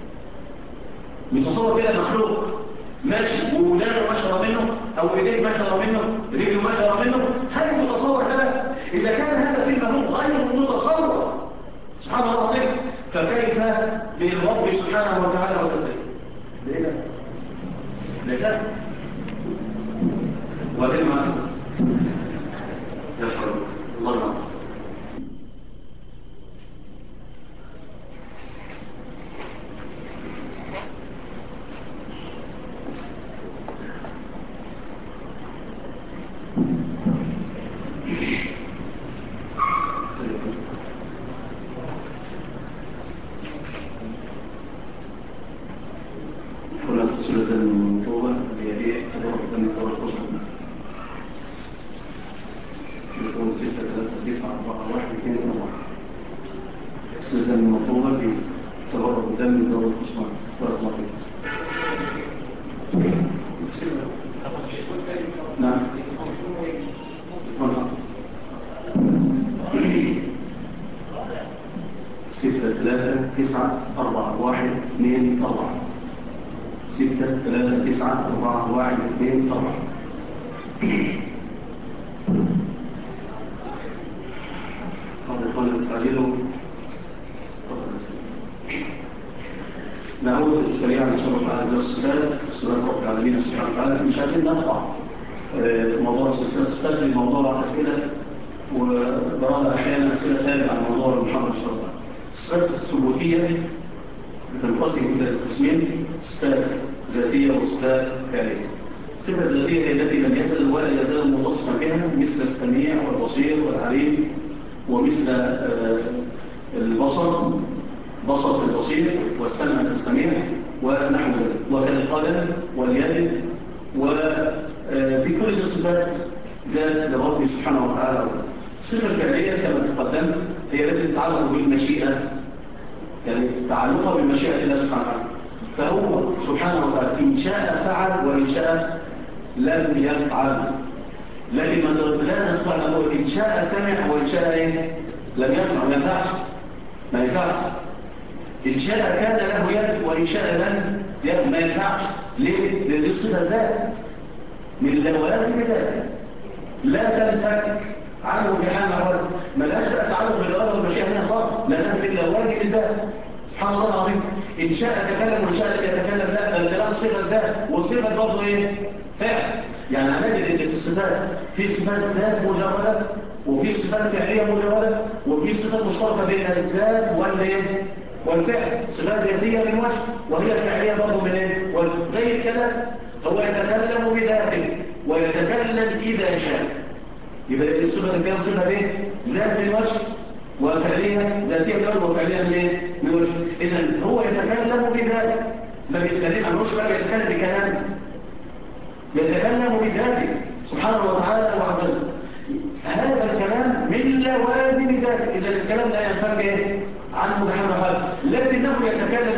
S1: يتصور كده مخلوق ماشي ودانه مشرب منه، او ايديه مشرب منه، رجله مشرب منه؟ هل يتصور هذا؟ اذا كان هذا في المفهوم غير متصور سبحان الله العظيم، فكيف بالرب سبحانه وتعالى وتعالى؟ ليه ده؟ ليس وبالما يحرم الله العظيم. نعود سريعا ان شاء الله تعالى الى الصفات، صفات رب العالمين سبحانه وتعالى. مش عايزين نقطع موضوع الصفات لموضوع اسئله، وبراء احيانا اسئله ثانيه عن موضوع محمد ان شاء الله. الصفات الثبوتيه بتنقسم الى قسمين: صفات ذاتيه وصفات فعليه. الصفه الذاتيه هي التي لم يزل ولا يزال متصفا بها، مثل السميع والبصير والعليم، ومثل البصر، بصر في البصير، والسمع في السميع، ونحو ذلك، وكالقلم واليد. ودي كل الصفات ذات لرب سبحانه وتعالى. الصفه الفعليه كما تقدم هي التي تتعلق بالمشيئه، يعني تعلقها بالمشيئه الله سبحانه وتعالى. فهو سبحانه وتعالى إن شاء فعل وإن شاء لم يفعل. لكن لا نستطيع أن نقول إن شاء سمع وإن شاء إيه؟ لم يسمع. ما ينفعش، ما ينفعش. إن شاء كان له يد وإن شاء لم يد، ما ينفعش. ليه؟ لأن دي صفة ذات من لوازم ذاته لا تنفك عنه بحال معول. ما لهاش بقى تعلق بالإرادة والمشيئة هنا خالص، لأنها من لوازم ذات. سبحان الله العظيم. إن شاء تكلم وإن شاء لم يتكلم، لا، ده الكلام صفة ذات، والصفة برضه إيه؟ فعل. يعني هنجد إن في الصفات في صفات ذات مجردة، وفي صفات فعلية مجردة، وفي صفات مشتركة بين الذات والفعل. صفات ذاتية من وجه، وهي فعلية برضه من ايه؟ زي الكلام، هو يتكلم بذاته ويتكلم إذا شاء. يبقى صفة الكلام صفة ايه؟ ذات من وجه، وفعلية ذاتية من وفعلية من وجه. إذن هو يتكلم بذاته، ما بيتكلم عن وش بقى، يتكلم بكلامه، يتكلم بذاته سبحانه وتعالى وعز وجل. هذا الكلام من لوازم ذاته. إذا الكلام لا ينفك عنه بحمد حال، لكنه يتكلم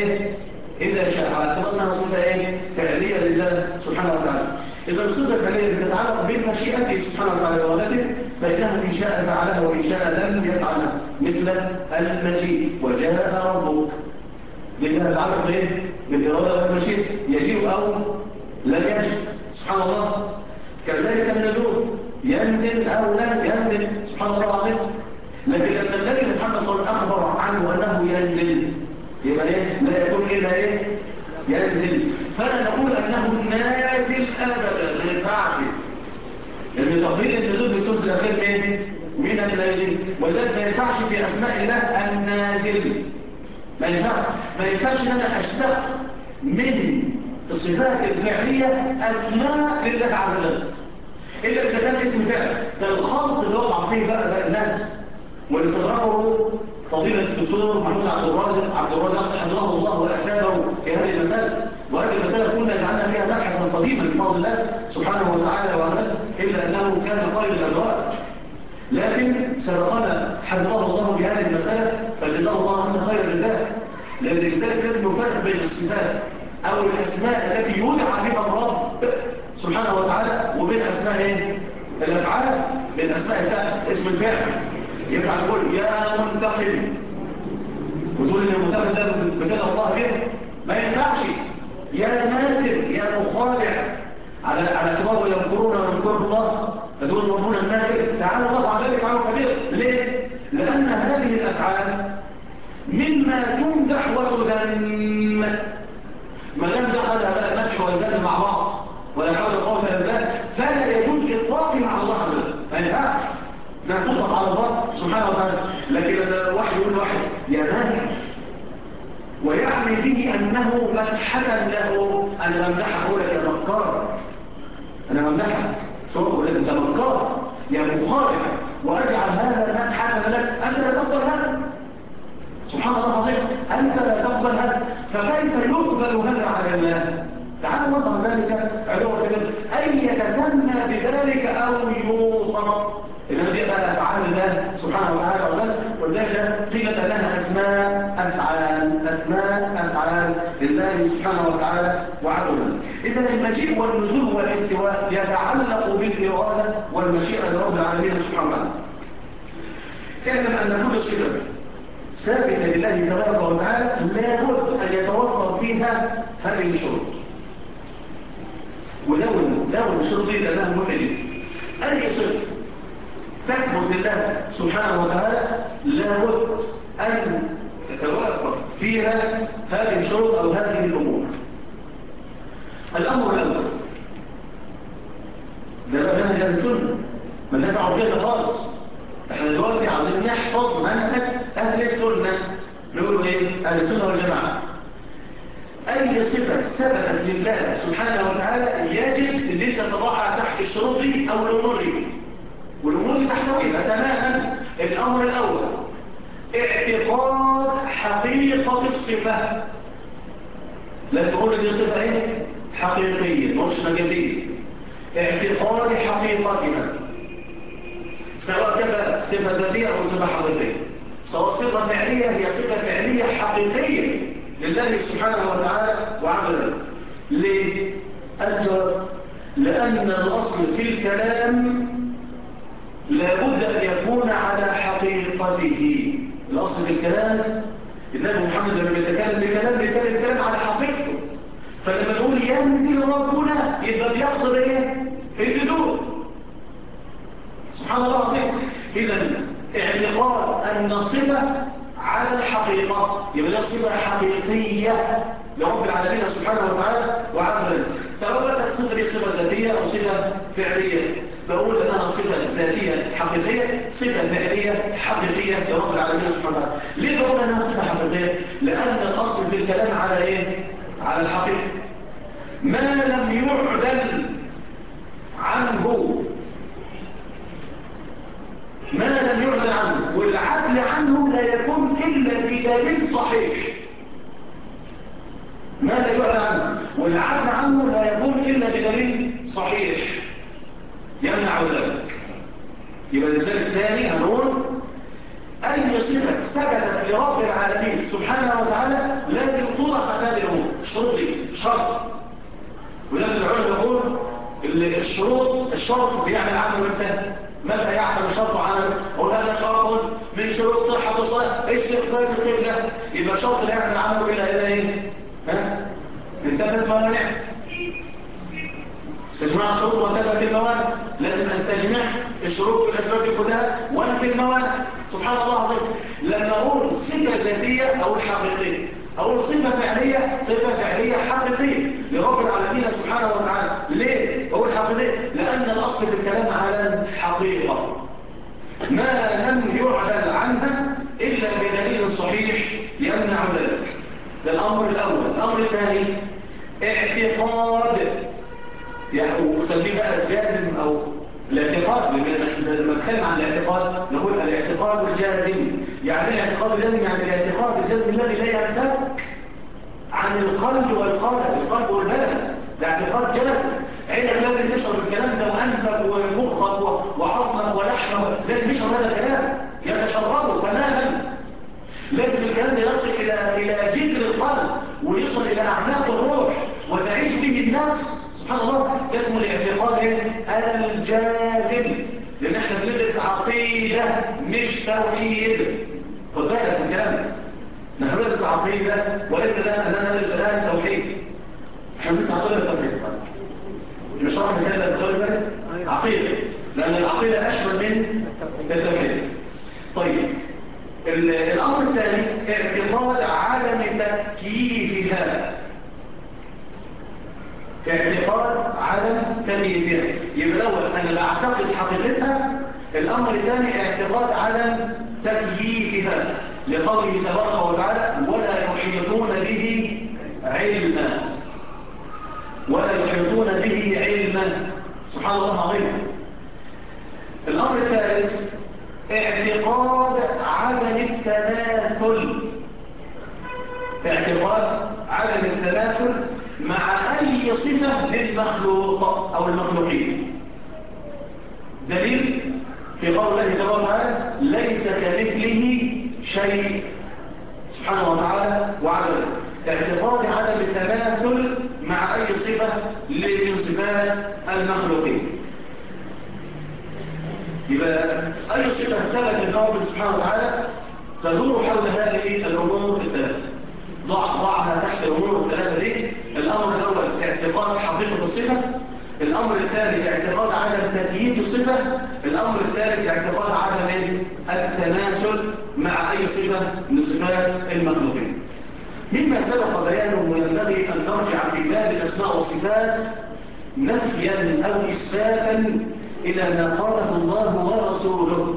S1: إذا شاء، على اعتبار أنها صفة فعلية لله سبحانه وتعالى. إذا الصفة الفعلية تتعلق بالمشيئة سبحانه وتعالى وإرادته، فإنه إن شاء فعلها وإن شاء لم يفعلها، مثل المجيء وجاء ربك، لأنها تتعلق بالإرادة والمشيئة، يجيء أو لن يجي سبحان الله. كذلك النزول، ينزل أو لن ينزل سبحان الله العظيم. لكن لما النبي محمد صلى الله عليه وسلم أخبر عنه أنه ينزل، يبقى لا يكون إلا ينزل. فلا نقول أنه نازل أبدا، ما ينفعش، لأن تقرير النزول بالثلث الأخير من الليل، ولذلك ما ينفعش في أسماء الله النازل. ما ينفعش أن أنا أشتق من الصفات الفعلية أسماء لله عز وجل، إلا إذا كان اسم فعل. كالخلط اللي وضع فيه بقى الناس، والاستدراكه فضيلة الدكتور محمود عبد الرازق حفظه الله وأسابه في هذه المسألة. وهذه المسألة كنا جعلنا فيها مبحثا قديما بفضل الله سبحانه وتعالى وعلا، إلا أنه كان قائد الأزواج، لكن سبقنا حفظه الله بهذه المسألة، فجزاه الله عنا خير الجزاء. لذلك لازم نفرق بين الصفات أو الأسماء التي يدعى بها الرب سبحانه وتعالى، وبين أسماء الأفعال، بين أسماء اسم الفعل. ينفع تقول يا منتقم وتقول ان المنتقم ده بتدعو الله به؟ ما ينفعش. يا ماكر، يا مخادع، على اعتبار يمكرون ويمكر الله، فتقول ربنا الماكر، تعالى الله عن ذلك عنه كبير. ليه؟ لأن هذه الأفعال مما تمدح وتذم، ما لم دخل بقى المدح والذم مع بعض ولا حول ولا قوه الا بالله، فلا يجوز اطلاقها على الله عز وجل. ما ينفعش انها تطلق على الله سبحانه وتعالى. لكن لما واحد يقول واحد يا ماكر، ويعني به انه مدحة له، انا بمدحك اقول لك يا مكار، انا بمدحك سواء اقول لك انت مكار يا مخادع، واجعل هذا مدحة لك، انت لا تقبل هذا سبحان الله العظيم، انت لا تقبل هذا، فكيف يقبل هذا على الله؟ تعالى وضع ذلك علوه كبير، أن يتسمى بذلك أو يوصف. إنما دي بقى أفعال الله سبحانه وتعالى وذلك، ولذلك قيلت لها أسماء أفعال لله سبحانه وتعالى وعز وجل. إذا المجيء والنزول والاستواء يتعلق بالإرادة والمشيئة لرب العالمين سبحانه وتعالى. اعلم أن كل صفة ثابتة لله تبارك وتعالى لابد أن يتوفر فيها هذه الشروط. ودون الشروط دي لأنها مهمة جدا. أي صفة تثبت لله سبحانه وتعالى لابد أن يتوفر فيها هذه الشروط أو هذه الأمور. الأمر الأول ده بقى منهج السنة، ما ندفعوا كده خالص. احنا دلوقتي عايزين نحفظ منهج أهل السنة، نقولوا إيه؟ أهل السنة والجماعة. أي صفة ثبتت لله سبحانه وتعالى يجب أن انت تضعها تحت الشروط دي أو الأمور دي، والأمور دي تحتويها تماما. الأمر الأول اعتقاد حقيقة الصفة، لا تقول دي صفة ايه؟ حقيقية مش مجازية. اعتقاد حقيقتها، سواء كانت صفة ذاتية أو صفة حقيقية، سواء صفة فعلية هي صفة فعلية حقيقية لله سبحانه وتعالى وعز وجل. ليه؟ الجواب لأن الأصل في الكلام لابد أن يكون على حقيقته. الأصل في الكلام النبي محمد لما بيتكلم بيتكلم الكلام على حقيقته. فلما نقول ينزل ربنا يبقى بيقصد ايه؟ النزول سبحان الله العظيم. إذا اعتقاد أن الصفة على الحقيقة يبقى ده صفة حقيقية لرب العالمين سبحانه وتعالى وعز وجل، سواء كانت الصفة دي صفة ذاتية أو صفة فعلية. بقول أنها صفة ذاتية حقيقية، صفة فعلية حقيقية لرب العالمين سبحانه وتعالى. ليه بقول أنها صفة حقيقية؟ لأن الأصل في الكلام على إيه؟ على الحقيقة. ما لم يعدل عنه ما لم يعدل عنه، والعدل عنه لا يكون إلا بدليل صحيح. ما لا يعدل عنه والعدل عنه لا يكون إلا بدليل صحيح يمنع ذلك. يبقى الإنسان الثاني هنقول أي صفة ثبتت لرب العالمين سبحانه وتعالى لازم توضع تحت هذه الأمور. الشروط دي شرط، ولما العلماء يقول الشرط بيعمل عمله امتى؟ متى يعمل الشرط عمله؟ أقول هذا شرط من شروط صحة الصلاة استقبال القبلة. يبقى شرط لا يعمل عمله إلا إذا إيه؟ انتفت موانع. استجماع الشروط وانتفت الموانع. لازم استجمع الشروط والأسباب كلها وانفي الموانع. سبحان الله العظيم. لما أقول صفة ذاتية أو حقيقية، أقول صفة فعلية حقيقية لرب العالمين سبحانه وتعالى. ليه؟ أقول حقيقية لأن الأصل في الكلام على الحقيقة ما لم يعدل عنها إلا بدليل صحيح يمنع ذلك. ده الأمر الأول. الأمر الثاني اعتقاد، يعني وسميه بقى الجازم أو الاعتقاد. لما نتكلم عن الاعتقاد نقول الاعتقاد الجازم. يعني الاعتقاد الجازم يعني الاعتقاد الجازم الذي لا ينفك عن القلب القلب والبدن. ده اعتقاد جازم. عينك لازم تشعر الكلام ده، وانفك ومخك وعظمك ولحمك لازم يشعر هذا الكلام، يتشربه تماما. لازم الكلام ده يصل الى جذر القلب ويصل الى اعماق الروح وتعيش به النفس. سبحان الله. ده اسمه الاعتقاد الجازم. لان احنا بندرس عقيده مش توحيد. خد بالك من كلامنا، نحن ندرس عقيده وليس لنا ندرس الان توحيد. احنا بندرس عقيده التوحيد مش شرح كده بخالص عقيده، لان العقيده اشمل من التوحيد. طيب الامر الثاني اعتقاد عدم تكييفها. اعتقاد عدم تمييزها. يبقى الاول انا بعتقد حقيقتها. الامر الثاني اعتقاد عدم تكييفها لقوله تبارك وتعالى ولا يحيطون به علما. ولا يحيطون به علما. سبحان الله العظيم. الامر الثالث اعتقاد عدم التماثل. اعتقاد عدم التماثل مع أي صفة للمخلوق أو المخلوقين. دليل في قول الله تبارك وتعالى ليس كمثله شيء سبحانه وتعالى وعز وجل. اعتقاد عدم التماثل مع أي صفة من صفات المخلوقين. يبقى أي صفة ثبت لله سبحانه وتعالى تدور حول هذه الأمور الثلاثة. ضعها تحت الأمور الثلاثة دي. الأمر الأول اعتقاد حقيقة الصفة. الأمر الثاني اعتقاد عدم تكييف الصفة. الأمر الثالث اعتقاد عدم التماثل مع أي صفة من صفات المخلوقين. مما سبق بيانه وينبغي أن نرجع في باب الأسماء والصفات نفيا أو إثباتا إلى ما قاله الله ورسوله.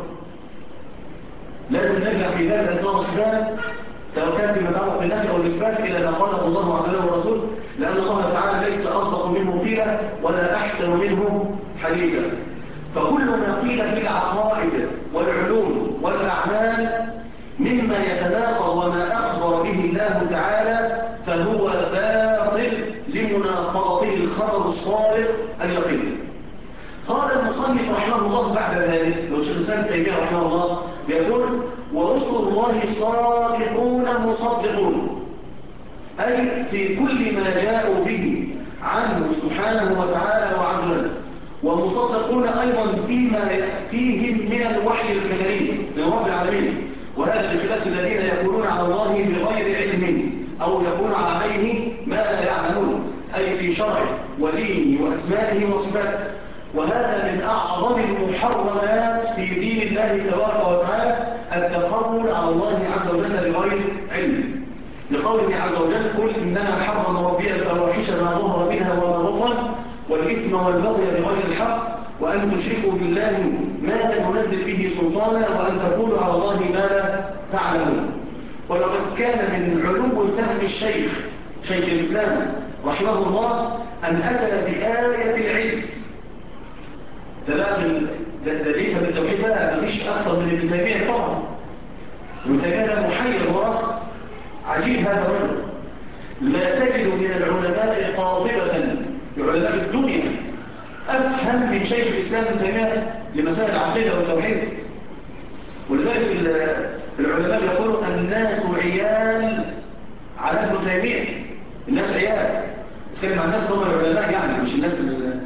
S1: لازم نرجع في باب الأسماء والصفات سواء كان فيما يتعلق بالنفي أو الإثبات إلى ما قاله الله عز وجل ورسوله، لأن الله تعالى ليس أصدق منه قيلا ولا أحسن منه حديثا. فكل ما قيل في العقائد والعلوم والأعمال مما يتناقض وما أخبر به الله تعالى فهو باطل لمناقضته الخبر الصادق اليقين. قال المصنف رحمه الله بعد ذلك، لو شيخ الإسلام ابن تيمية رحمه الله يقول ورسل الله صادقون مصدقون، أي في كل ما جاءوا به عنه سبحانه وتعالى وعز وجل، ومصدقون أيضا فيما يأتيهم من الوحي الكريم من رب العالمين. وهذا بخلاف الذين يقولون على الله بغير علم أو يقولون عليه ما لا يعلمون، أي في شرعه ودينه وأسمائه وصفاته. وهذا من أعظم المحرمات في دين الله تبارك وتعالى التقول على الله عز وجل بغير علم، لقوله عز وجل قل إنما حرم ربي الفواحش ما ظهر منها وما بطن والإثم والبغي بغير الحق وأن تشركوا بالله ما لم ينزل به سلطانا وأن تقولوا على الله ما لا تعلمون. ولقد كان من علو فهم شيخ الإسلام رحمه الله أن أتى بآية العز. ده ليه بالتوحيد بقى مفيش أكثر من ابن تيمية طبعا. ابن تيمية ده محير ورافض عجيب هذا الرجل. لا تجد من العلماء قاطبة علماء الدنيا أفهم من شيخ الإسلام ابن تيمية لمسائل العقيدة والتوحيد. ولذلك العلماء يقولوا الناس عيال على ابن تيمية. الناس عيال، نتكلم عن الناس هم العلماء يعني، مش الناس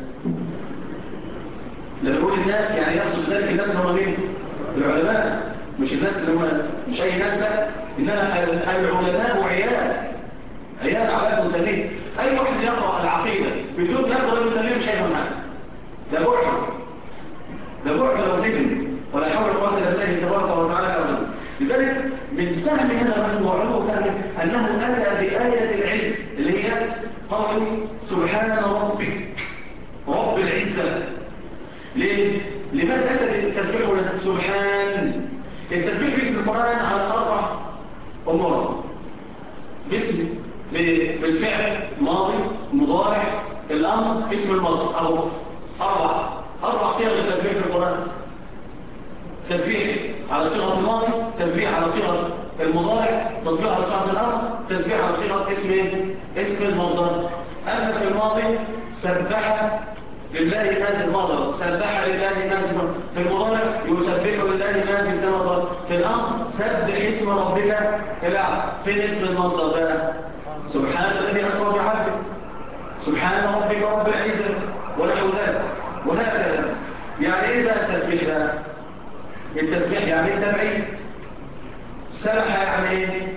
S1: لما يقول الناس يعني يقصد ذلك الناس اللي هم مين؟ العلماء، مش الناس اللي هم مش أي ناس، لا، إنما العلماء عيال على ابن تيمية. أي واحد يقرأ العقيدة بدون يقرأ ابن تيمية مش هيفهم حاجة. ده بعد لو فهم، ولا حول ولا قوة إلا بالله تبارك وتعالى أبدا. لذلك من فهم هذا الرجل وعلو فهمه أنه أتى بآية العز اللي هي قول سبحان ربك رب العزة. ليه؟ لماذا أتى بالتسبيح سبحان؟ التسبيح في القرآن على 4 أمور: باسم، بالفعل، ماضي، مضارع، الأمر، اسم المصدر، أو 4 صيغ للتسبيح في القرآن. تسبيح على صيغة الماضي، تسبيح على صيغة المضارع، تسبيح على صيغة الأمر، تسبيح على صيغة اسم المصدر. أما في الماضي سبح لله ما في الماضي، سبح لله ما في السماء. في المضارع يسبح لله ما في السماء. في الأمر سبح اسم ربك الأعلى. في اسم المصدر بقى سبحان الذي أسرى بعبده، سبحان ربك رب العزة، ونحو ذلك وهكذا. يعني إيه بقى التسبيح بقى؟ التسبيح يعني ايه تبعيد؟ سبح يعني ايه؟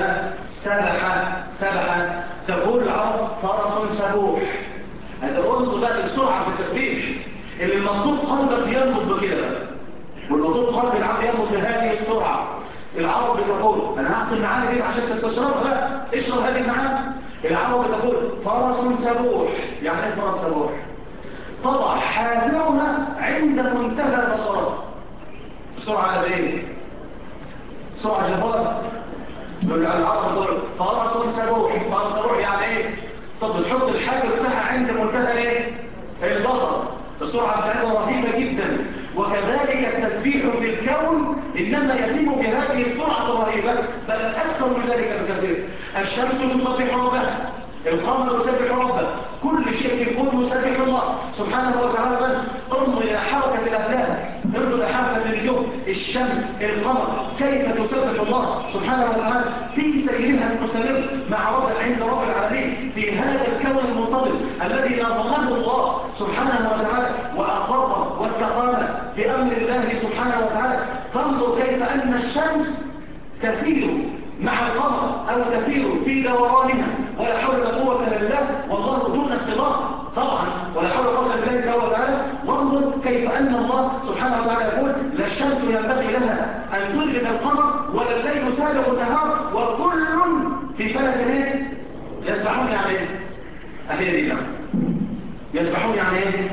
S1: سبح تقول العرب فرس سبوح. هتقول بقى السرعة في التسبيح اللي المطلوب قلبك ينبض بكده، والمطلوب قلب العبد ينبض بهذه السرعة. العرب بتقول انا هعطي المعاني دي عشان تستشربها بقى، اشرب هذه المعاني. العرب بتقول فرس سبوح. يعني ايه فرس سبوح؟ تضع حافرها عند منتهى بصرها. سرعة ايه؟ سرعة جبارة. العرب تقول فرس سبوح. فرس سبوح يعني ايه؟ طب بتحط الحافر بتاعها عند منتهى ايه؟ البصر. السرعة بتاعتها رهيبة جدا. وكذلك التسبيح في الكون إنما يتم بهذه السرعة الرهيبة، بل أكثر من ذلك بكثير. الشمس تسبح ربها، القمر يسبح ربه، كل شيء في الكون يسبح الله سبحانه وتعالى. انظر إلى حركة الأفلاك، انظر إلى حركة النجوم، الشمس، القمر، كيف تسبح الله سبحانه وتعالى في سيرها المستمر مع رب عند رب العالمين في هذا الكون المنتظم الذي نظمه الله سبحانه وتعالى وأقر واستقام بأمر الله سبحانه وتعالى. فانظر كيف أن الشمس تسير مع القمر أو تسير في دورانها، ولا حول ولا قوة إلا بالله، والله دون اصطدام طبعا، ولا حول ولا قوة إلا بالله تعالى. وانظر كيف أن الله سبحانه وتعالى يقول لا الشمس ينبغي لها أن تدرك القمر ولا الليل سابق النهار وكل في فلك يسبحون. يعني ايه؟ أهي دي يسبحون يعني ايه؟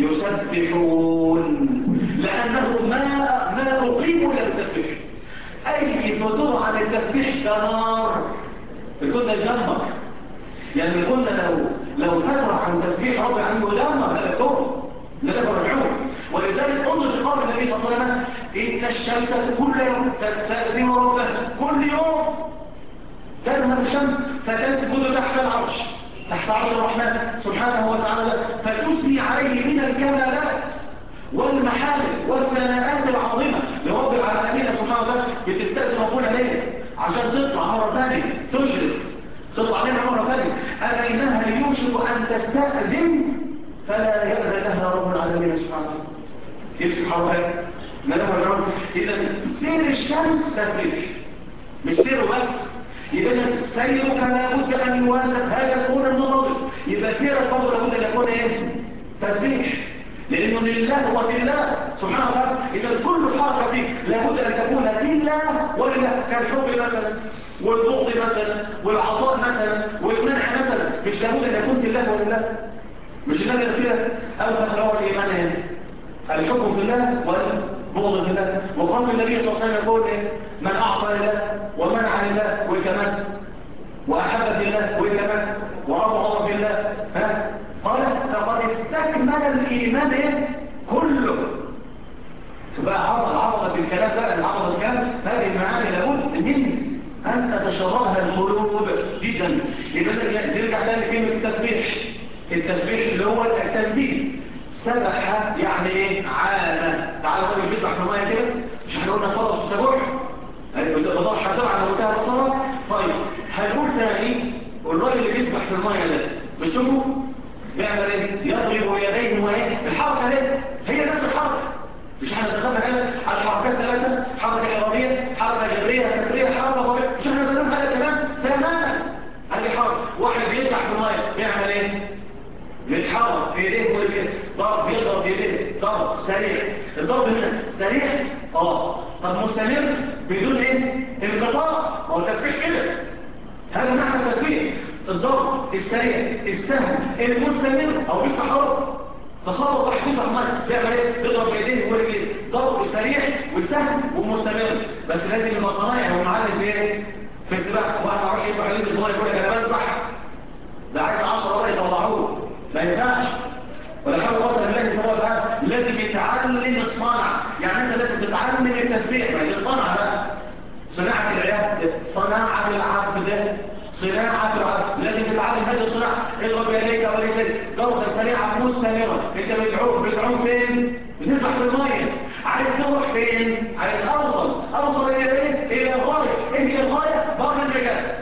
S1: يسبحون، لأنه ما أقيموا إلا بالتسبيح. أي فتور عن التسبيح كنار، الكون يدمر. يعني الكون لو فتر عن تسبيح رب العالمين يدمر هذا الكون، لا تفرجعون. ولذلك انظر في قول النبي صلى الله عليه وسلم إن الشمس كل يوم تستأذن ربها، كل يوم تذهب الشمس فتسجد تحت العرش، تحت عرش الرحمن سبحانه وتعالى، فتثني عليه من الكمالات والمحامد والثناءات العظيمة لرب العالمين سبحانه وتعالى. بتستأذن ربنا ليه؟ عشان تطلع مرة ثانية تشرق، تطلع علينا مرة ثانية. أما إنها يوشك أن تستأذن فلا يأذن لها رب العالمين سبحانه وتعالى. يمسك حركات ما لهم الجرم. إذا سير الشمس تسبيح، مش سيره بس. يبقى سيرك لابد أن يوافق هذا الكون المنتظم. يبقى سيرك برضه لابد أن يكون إيه؟ تسبيح، لأنه لله وفي الله سبحانه وتعالى. إذا كل الحركة دي لابد أن تكون لله ولله، كالحب مثلا والبغض مثلا والعطاء مثلا والمنع مثلا، مش لابد أن يكون في الله ولله. مش النبي كده أوثق له الإيمان هنا الحب في الله والبغض في الله. وقول النبي صلى الله عليه وسلم يقول إيه؟ من أعطى لله ومنع لله والكمان، وأحب في الله والكمان، وأبغض في الله قال فقد استكمل الإيمان كله. بقى عظمة الكلام بقى، عظمة الكلام، هذه المعاني لابد من أن تتشربها القلوب جدا. يبقى نرجع تاني لكلمة التسبيح. التسبيح اللي هو التنزيل. سبح يعني ايه؟ عانى. تعالى الراجل بيسبح في الميه كده، مش احنا قلنا فرض السبح؟ الله حذر عن منتهى البصره. طيب هنقول ثاني، والراجل اللي بيسبح في الميه ده بتشوفوا بيعمل ايه؟ يضرب يديه وايه؟ الحركه دي هي نفس الحركه. مش احنا ذكرنا هذا على الحركات ثلاثه، حركه اراديه، حركه جبريه، كسريه، حركه ضربيه. مش احنا ذكرنا هذا كمان تماما. هذه حركه. واحد بيسبح في الميه بيعمل ايه؟ بيتحرك ايديه ورجليه، ضرب، يضرب يديه، ضرب سريع. الضرب هنا سريع طب مستمر بدون ايه؟ انقطاع. هو التسبيح كده، هذا معنى التسبيح. الضرب السريع السهل المستمر. او بالصحراء تصور واحد بيسبح في الميه بيعمل ايه؟ بيضرب بايديه ورجليه، ضرب سريع وسهل ومستمر. بس لازم يبقى صنايعي ومعلم في ايه؟ في السباحه. واحد ما يعرفش يسبح ينزل الميه يقول لك انا بسبح، ده عايز 10 بقى يطلعوه، ما ينفعش. ولا حول ولا قوه الا بالله سبحانه وتعالى. لازم يتعلم الصنعه. يعني انت لازم تتعلم التسبيح، ما هي الصنعه بقى. صناعه العبد، صناعه العبد، صناعه العبد. لازم تتعلم هذه الصناعه. اضرب يديك ورجليك ضربه سريعه مستمره. انت بتعوم فين؟ بتسبح في الميه. عايز تروح فين؟ عايز اوصل الى ايه؟ الى الغايه. ايه هي الغايه؟ بر النجاه.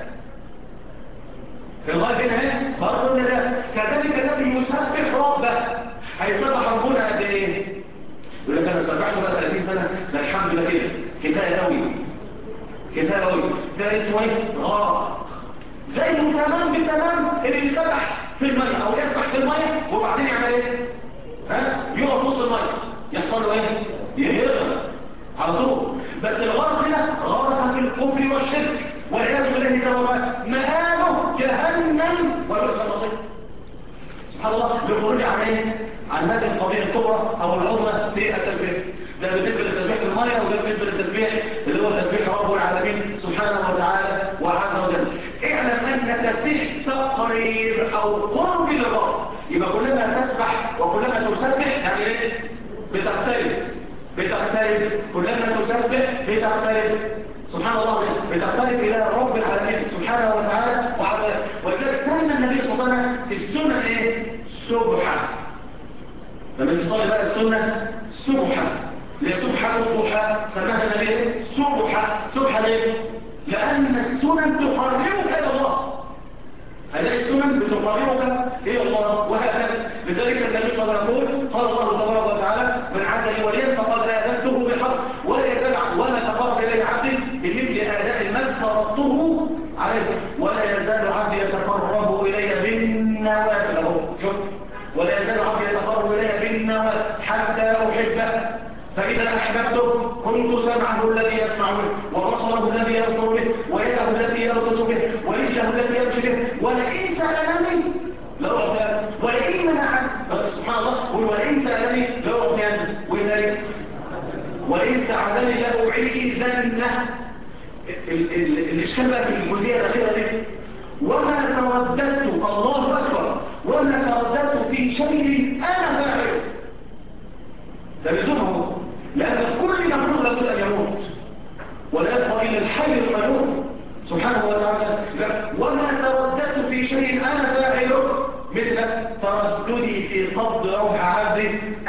S1: الغاية هنا ايه؟ بر النجاة. كذلك الذي يسبح ربه هيسبح ربنا قد ايه؟ يقول لك انا سبحته بقى 30 سنة، لا الحمد لله كده كفاية قوي، كفاية قوي. ده اسمه ايه؟ غرق. زيه تمام بالتمام اللي يسبح في المية او يسبح في المية وبعدين يعمل ايه؟ يقف وسط المية يحصل له ايه؟ يغرق على طول. بس الغرق هنا غرق في الكفر والشرك والعياذ بالله تعالى، مآله جهنم وبئس المصير. سبحان الله. للخروج عن ايه؟ عن هذه القضيه الكبرى او العظمى في التسبيح. ده بالنسبه للتسبيح في الميه، وده بالنسبه للتسبيح اللي هو تسبيح رب العالمين سبحانه وتعالى وعز وجل. اعلم ان التسبيح تقريب او قرب للرب. يبقى كلما تسبح وكلما تسبح يعني ايه؟ بتقترب. كلما تسبح بتقترب. سبحان الله بتقترب إلى رب العالمين سبحانه وتعالى وعز وجل. ولذلك سمى النبي صلى الله عليه وسلم السنة ايه؟ سبحة. لما تصلي بقى السنة سبحة، اللي هي سبحة الضحى سماها النبي ايه؟ سبحة ليه؟ لأن السنن تقربك إلى الله. هذه السنن بتقربك إلى الله وهكذا. لذلك النبي صلى الله عليه وسلم قال الله تبارك وتعالى من عاد لي وليا فقد آذنته بالحق ولا يزال وما تقرب إلي عبدي بمثل آداء ما افترضته عليه ولا يزال عبدي يتقرب إلي بالنوافل. شوف، ولا يزال عبدي يتقرب إلي بالنوافل حتى أحبه فإذا أحببته كنت سمعه الذي يسمع به وبصره الذي يبصر به ويده التي يبطش به ورجله التي يمشي به ولئن سألني لأعطينه ولئن منعني. سبحان الله. ولئن سألني لأعطينه. وذلك ولئن سألني لأعيذنه. الإشكال بقى في الجزئية الأخيرة دي وما ترددت، الله أكبر، وما ترددت في شيء أنا فاعله. ده لزومه، لأن كل مخلوق لا بد أن يموت ولا يبقى إلا الحي القيوم سبحانه وتعالى. وما ترددت في شيء أنا فاعله مثل ترددي في قبض روح عبدي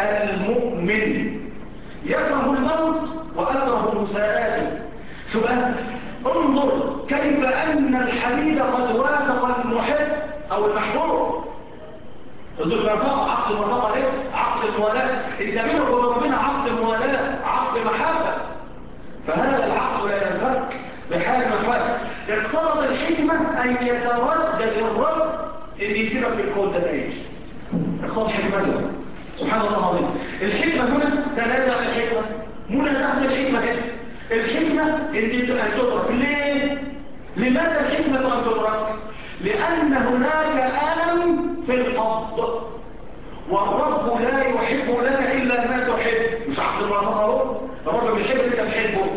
S1: المؤمن يكره الموت وأكره مساءاته. شو بقى؟ انظر كيف أن الحبيب قد وافق المحب أو المحبوب. انظر الموافقة، عقد الموافقة ايه؟ عقد الموالاة. انت بينك وبين ربنا عقد موالاة، عقد محبة. فهذا العقد لا ينفك بحال من الاحوال. اقتضت الحكمة ان يتردد الرب ان يسيبك في الكون ده تعيش. اقتضت حكمته سبحان الله العظيم. الحكمة هنا تنازع الحكمة، منازعة الحكمة هنا. الحكمة ان تدرك. ليه؟ لماذا الحكمة ان تدرك؟ لأن هناك ألم في القبض والرب لا يحب لك إلا ما تحب. مش عقد الموافقة، الرب بيحب لك تحبه.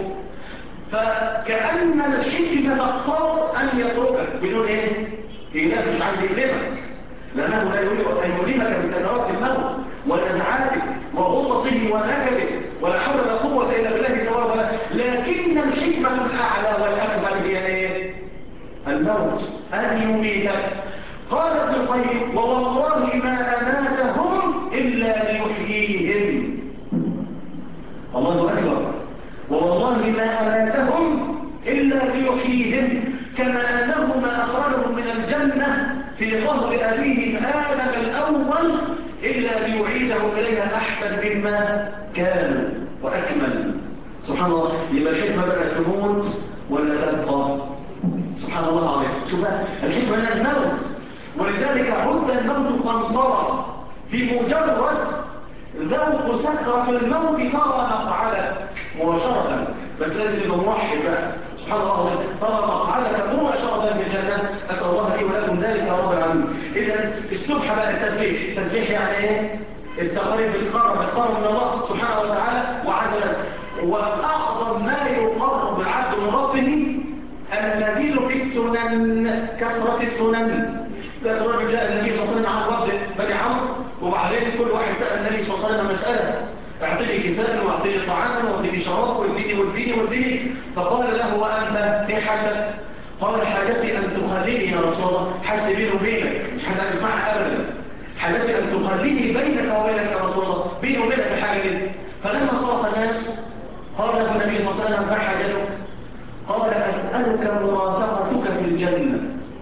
S1: فكأن الحكمة تقتضي أن يتركك بدون إيه؟ إله مش عايز يؤلمك، لأنه لا يريد أن يؤلمك بسكرات الموت ونزعاتك وغصصه ونكده، ولا حول ولا قوة إلا بالله تبارك وتعالى. لكن الحكمة الأعلى والأكبر هي إيه؟ الموت، أن يميتك. قال ابن القيم: ووالله ما أماتهم إلا ليحييهم. الله أكبر. ووالله ما أماتهم إلا ليحييهم، كما أنه ما أخرجهم من الجنة في ظهر أبيهم آدم الأول إلا ليعيدهم إليها أحسن مما كانوا وأكمل. سبحان الله. يبقى الحكمة بقى تموت ولا تبقى؟ سبحان الله العظيم. شوف بقى الحكمة من الموت، ولذلك عد الموت قنطرة. بمجرد ذوق سكرة الموت ترى مقعدك مباشرة، بس لازم يبقى موحد بقى. سبحان الله، ترى مقعدك مباشرة في الجنة. أسأل الله لي ولكم ذلك يا رب العالمين. إذا السبحة بقى التسبيح. التسبيح يعني إيه؟ التقريب، بتقرب من الله سبحانه وتعالى وعزلا. وأعظم ما يقرب العبد من ربه المزيد في السنن، كثرة السنن. ذات الرجل جاء النبي صلى الله عليه وسلم عن وفد بني عمرو، وبعدين كل واحد سأل النبي صلى الله عليه وسلم مسألة: اعطيني كساء واعطيني طعاما واعطيني شراب واديني. فقال له: وأنت ايه حاجتك؟ قال: حاجتي أن تخليني يا رسول الله. حاجتي بيني وبينك، مش حد هتسمعها أبدا. حاجتي أن تخليني بينك وبينك يا رسول الله، بيني وبينك الحاجة دي. فلما صرف الناس قال له النبي صلى الله عليه وسلم: ما حاجتك؟ قال: أسألك مرافقتك في الجنة.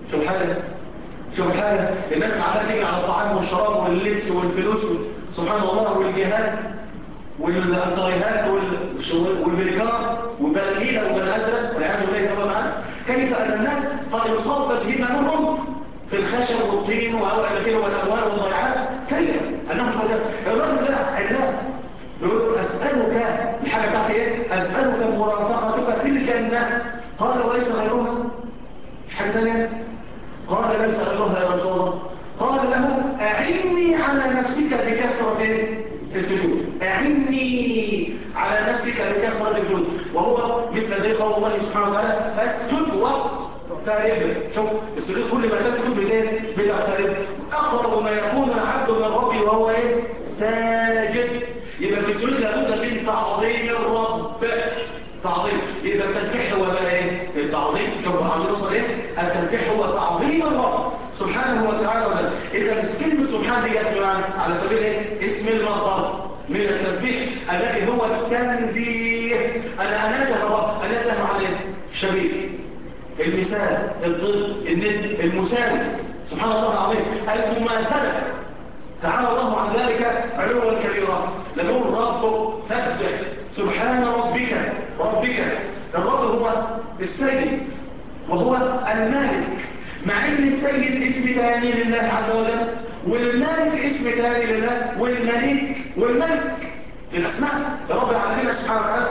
S1: شوف حاجة الناس عمالة تيجي على الطعام والشراب واللبس والفلوس، سبحان الله، والجهاز والأنطريهات والبليكار والبلالينة والأزرق والعياذ بالله طبعا معنا. كيف أن الناس قد انصبت هممهم في الخشب والطين والأماكن والأموال والضيعات؟ كيف أنهم الرجل لا علاج يقول: أسألك الحاجة بتاعتي إيه؟ أسألك مرافقتك في الجنة. قال: وليس غيرها؟ مش حاجة ثانية؟ قال: ليس غيرها يا رسول الله. قال له: أعني على نفسك بكثرة السجود. أعني على نفسك بكثرة السجود. وهو مثل ذلك قول الله سبحانه وتعالى: فاسجد واقترب. شوف السجود كل ما تسجد بتقترب. أقرب ما يكون العبد من ربه وهو إيه؟ ساجد. يبقى في السجود لابد من تعظيم الرب. تعظيم. يبقى التسبيح هو بقى ايه؟ التعظيم. شوفوا عايزين نوصل ايه؟ التسبيح هو تعظيم الرب سبحانه وتعالى. اذا كلمه سبحان دي جت على سبيل ايه؟ اسم المصدر من التسبيح الذي هو التنزيه. انا انزه الرب، انزه عن الشبيه، المثال، الضد، الند، المساوي. سبحان الله العظيم. المماثله تعالى الله عن ذلك علوا كبيرا. نقول: رب سبح سبحان ربك. الرب هو السيد وهو المالك، مع ان السيد اسم ثاني لله عز وجل، والمالك اسم ثاني لله، والملك الاسماء لرب العالمين سبحانه وتعالى: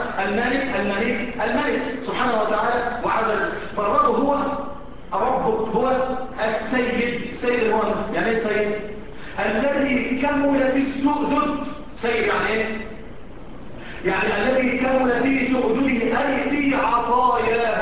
S1: الملك سبحانه وتعالى وعزل. فالرب هو ربك، هو السيد هو يعني ايه السيد؟ الذي كمل في السؤدد. سيد يعني ايه؟ يعني الذي كمل في سؤدده، أي في عطاياه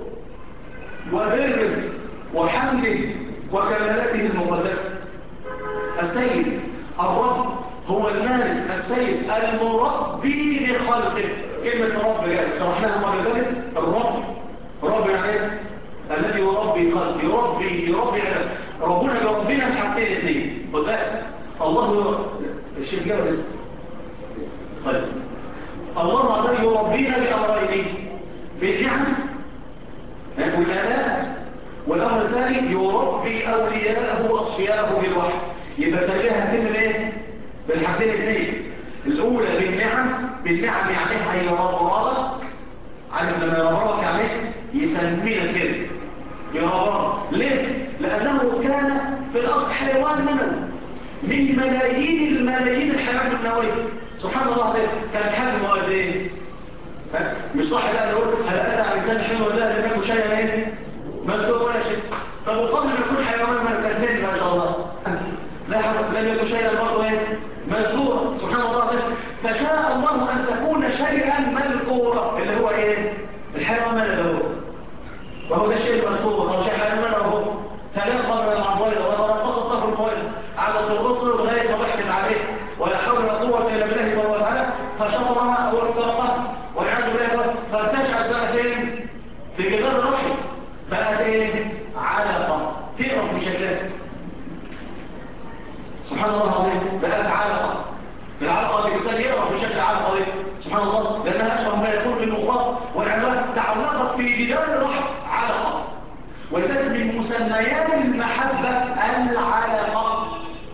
S1: وبره وحمده وكمالته المقدسة. السيد الرب هو المالك، السيد المربي لخلقه. كلمة رب يعني شرحناها قبل ذلك. الرب يعني ايه؟ الذي يربي خلقه، يربي يعني ربنا يربينا الحاجتين الاثنين. خد بالك، الله الشيخ جابر طيب، الله عز وجل يربينا بأمرين: بالنعم والآلاء، والأمر الثاني يربي أولياءه وأصفياءه بالوحي. يبقى التربية هتتم ايه؟ بالحاجتين الاثنين. الأولى بالنعم يعني هيربربك. عارف لما يربربك يعني يسمينا كده يربربك. ليه؟ لأنه كان في الأصل حيوان منوي من ملايين الملايين الحيوانات المنوية. سبحان الله عليه. كان حجمه قد ايه؟ مش صح بقى نقول هل اتى على لسان الحلو ده لم يكن شيئا ايه؟ مذكور ولا شيء. طب وقبل ما يكون حيوان ملكتين ما شاء الله لم يكن شيئا برضه ايه؟ مذكورا. سبحان الله عليه. فشاء الله ان تكون شيئا مذكورا اللي هو ايه؟ الحيوان ماذا هو؟ وهو ده الشيء المذكور او شيء حيوان ماذا هو؟ تنقل من العضوية وترقصت له القوية على الرسل لغاية ما ضحكت عليه، ولا حول ولا قوة إلا بالله ايه؟ علقة تقرف من شكلها. سبحان الله العظيم، بقت علقة. العلقة الإنسان يقرف من شكل العلقة دي، سبحان الله، لأنها أشبه ما يكون في المخاط والعنوان. تعلقت في جدار الرحم علقة. ولذلك من مسميات المحبة العلقة.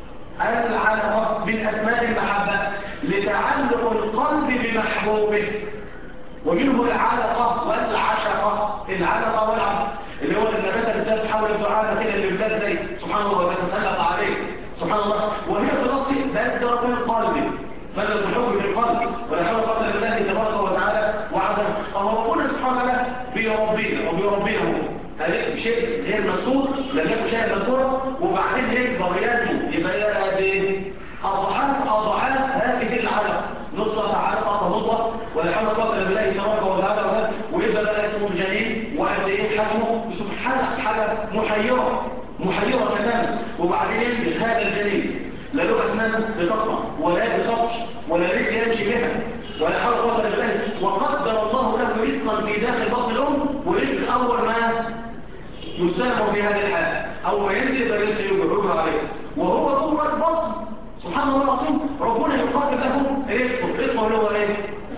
S1: العلقة من أسماء المحبة لتعلق القلب بمحبوبه. ومنه العلقة والعشقة. العلقة والعشقة اللي هو النباتة اللي بتلف حول الدعامة كده اللي بتلف زي سبحان الله وتتسلق عليه سبحان الله. وهي في الأصل بذرة في القلب، بذرة الحب في القلب. ولا حول ولا قوة إلا بالله تبارك وتعالى وعز وجل. فهو ربنا سبحانه وتعالى بيربينا وبيربينا هو. هذا شيء غير مذكور، لم يكن شيئا مذكورا، وبعدين يكبر ينمو يبقى قد أضعاف هذه العلقة. نطفة علقة مضغة، ولا حول ولا قوة إلا بالله تبارك وتعالى. ويبقى بقى اسمه الجنين، وقد ايه حجمه، سبحان حاجة محيرة تماما. وبعدين ينزل هذا الجنين لا له اسنان بتقطع ولا بتبطش ولا رجل يمشي بها، ولا حول ولا قوة الا بالله. وقدر الله له رزقا في داخل بطن الام، ورزق اول ما يستلم في هذه الحالة، اول ما ينزل يبقى الرزق يجر عليه وهو جوه البطن. سبحان الله العظيم، ربنا يقدر له رزقه اللي هو ايه؟